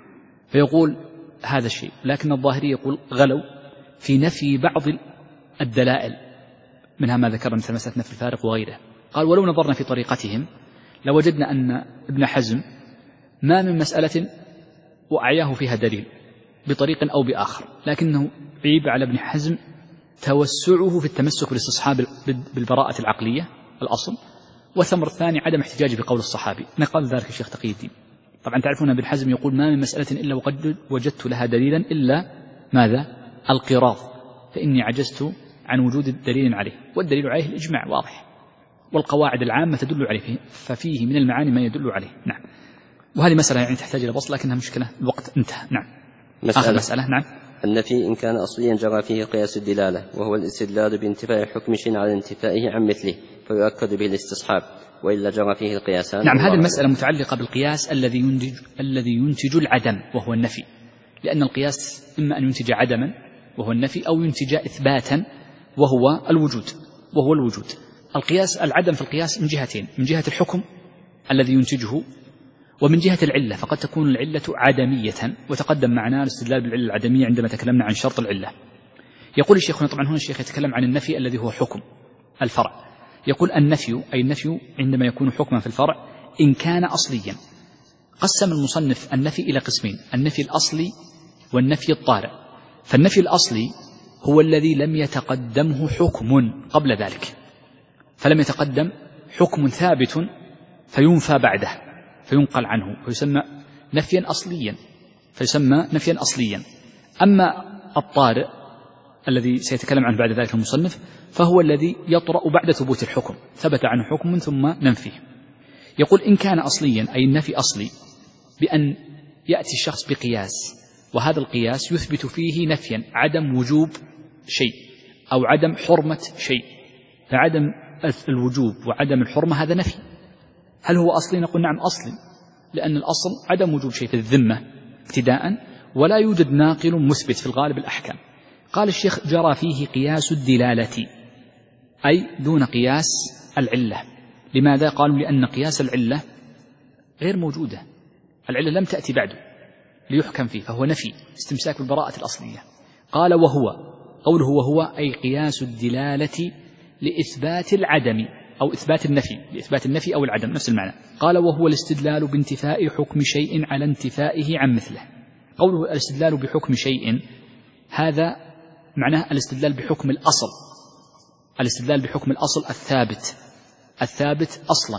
فيقول هذا الشيء، لكن الظاهري يقول غلوا في نفي بعض الدلائل، منها ما ذكرنا مثل مسألة نفي الفارق وغيره. قال ولو نظرنا في طريقتهم لوجدنا أن ابن حزم ما من مسألة وأعياه فيها دليل بطريق أو بآخر، لكنه عيب على ابن حزم توسعه في التمسك بالاستصحاب بالبراءة العقلية الأصل، وثمر الثاني عدم احتجاجه بقول الصحابي، نقل ذلك الشيخ تقي الدين. طبعا تعرفون ابن حزم يقول ما من مسألة إلا وقد وجدت لها دليلا إلا ماذا؟ القراض، فإني عجزت عن وجود دليل عليه، والدليل عليه الإجماع واضح، والقواعد العامة تدل عليه، ففيه من المعاني ما يدل عليه. نعم. وهذه مسألة يعني تحتاج إلى بسط، لكنها مشكلة الوقت انتهى. نعم. مسألة, آخر مسألة. نعم. النفي إن كان أصليا جرى فيه قياس الدلالة، وهو الاستدلال بانتفاء حكم شيء على انتفائه عن مثله فيؤكد به الاستصحاب، وإلا جرى فيه القياسان. نعم. هذه المسألة متعلقة بالقياس الذي ينتج الذي ينتج العدم وهو النفي، لأن القياس إما أن ينتج عدما وهو النفي، أو ينتج إثباتا وهو الوجود وهو الوجود. القياس العدم في القياس من جهتين، من جهة الحكم الذي ينتجه، ومن جهة العلة، فقد تكون العلة عدمية، وتقدم معنا الاستدلال بالعلة العدمية عندما تكلمنا عن شرط العلة. يقول الشيخ، طبعا هنا الشيخ يتكلم عن النفي الذي هو حكم الفرع. يقول النفي أي النفي عندما يكون حكما في الفرع إن كان أصليا. قسم المصنف النفي إلى قسمين، النفي الأصلي والنفي الطارئ. فالنفي الأصلي هو الذي لم يتقدمه حكم قبل ذلك، فلم يتقدم حكم ثابت فينفى بعده فينقل عنه، فيسمى نفيا أصليا فيسمى نفيا أصليا. أما الطارئ الذي سيتكلم عنه بعد ذلك المصنف فهو الذي يطرأ بعد ثبوت الحكم، ثبت عنه حكم ثم ننفيه. يقول إن كان أصليا أي النفي أصلي بأن يأتي الشخص بقياس، وهذا القياس يثبت فيه نفيا عدم وجوب شيء أو عدم حرمة شيء، فعدم الوجوب وعدم الحرمة هذا نفي. هل هو أصلي؟ نقول نعم أصلي، لأن الأصل عدم وجوب شيء في الذمة ابتداء، ولا يوجد ناقل مثبت في الغالب الأحكام. قال الشيخ جرى فيه قياس الدلالة، أي دون قياس العلة. لماذا؟ قالوا لأن قياس العلة غير موجودة، العلة لم تأتي بعده ليحكم فيه، فهو نفي استمساك بالبراءة الأصلية. قال وهو، قوله وهو أي قياس الدلالة لإثبات العدم أو إثبات النفي، لإثبات النفي أو العدم نفس المعنى. قال وهو الاستدلال بانتفاء حكم شيء على انتفائه عن مثله. قوله الاستدلال بحكم شيء هذا معناه الاستدلال بحكم الأصل، الاستدلال بحكم الأصل الثابت الثابت أصلا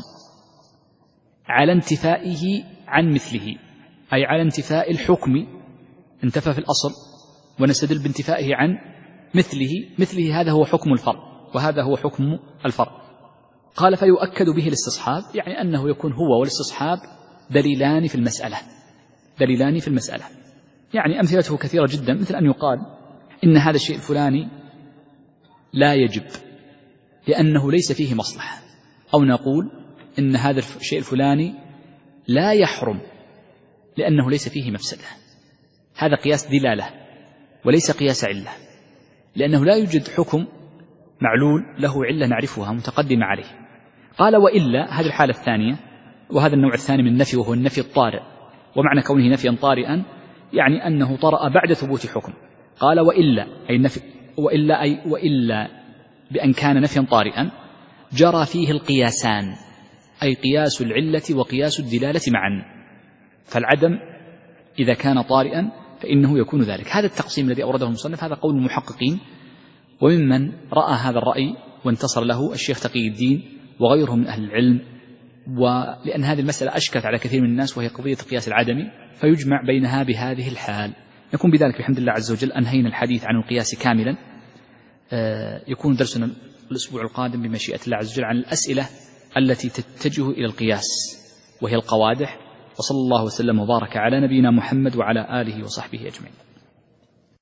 على انتفائه عن مثله، أي على انتفاء الحكم، انتفى في الأصل ونستدل بانتفائه عن مثله، مثله هذا هو حكم الفرع وهذا هو حكم الفرع. قال فيؤكد به الاستصحاب، يعني أنه يكون هو والاستصحاب دليلان في المسألة، دليلان في المسألة. يعني أمثلته كثيرة جدا، مثل أن يقال إن هذا الشيء الفلاني لا يجب لأنه ليس فيه مصلحة، أو نقول إن هذا الشيء الفلاني لا يحرم لأنه ليس فيه مفسدة. هذا قياس دلالة وليس قياس علة، لأنه لا يوجد حكم معلول له علة نعرفها متقدمة عليه. قال وإلا، هذه الحالة الثانية، وهذا النوع الثاني من النفي وهو النفي الطارئ، ومعنى كونه نفيا طارئا يعني أنه طرأ بعد ثبوت حكم. قال وإلا أي نفي وإلا أي وإلا بأن كان نفيا طارئا جرى فيه القياسان، أي قياس العلة وقياس الدلالة معا، فالعدم إذا كان طارئا فإنه يكون ذلك. هذا التقسيم الذي أورده المصنف هذا قول المحققين، وممن رأى هذا الرأي وانتصر له الشيخ تقي الدين وغيره من أهل العلم، ولأن هذه المسألة أشكلت على كثير من الناس وهي قضية قياس العدم، فيجمع بينها بهذه الحال. يكون بذلك بحمد الله عز وجل أنهينا الحديث عن القياس كاملا. يكون درسنا الأسبوع القادم بمشيئة الله عز وجل عن الأسئلة التي تتجه إلى القياس وهي القوادح. وصلى الله وسلم وبارك على نبينا محمد وعلى آله وصحبه أجمعين.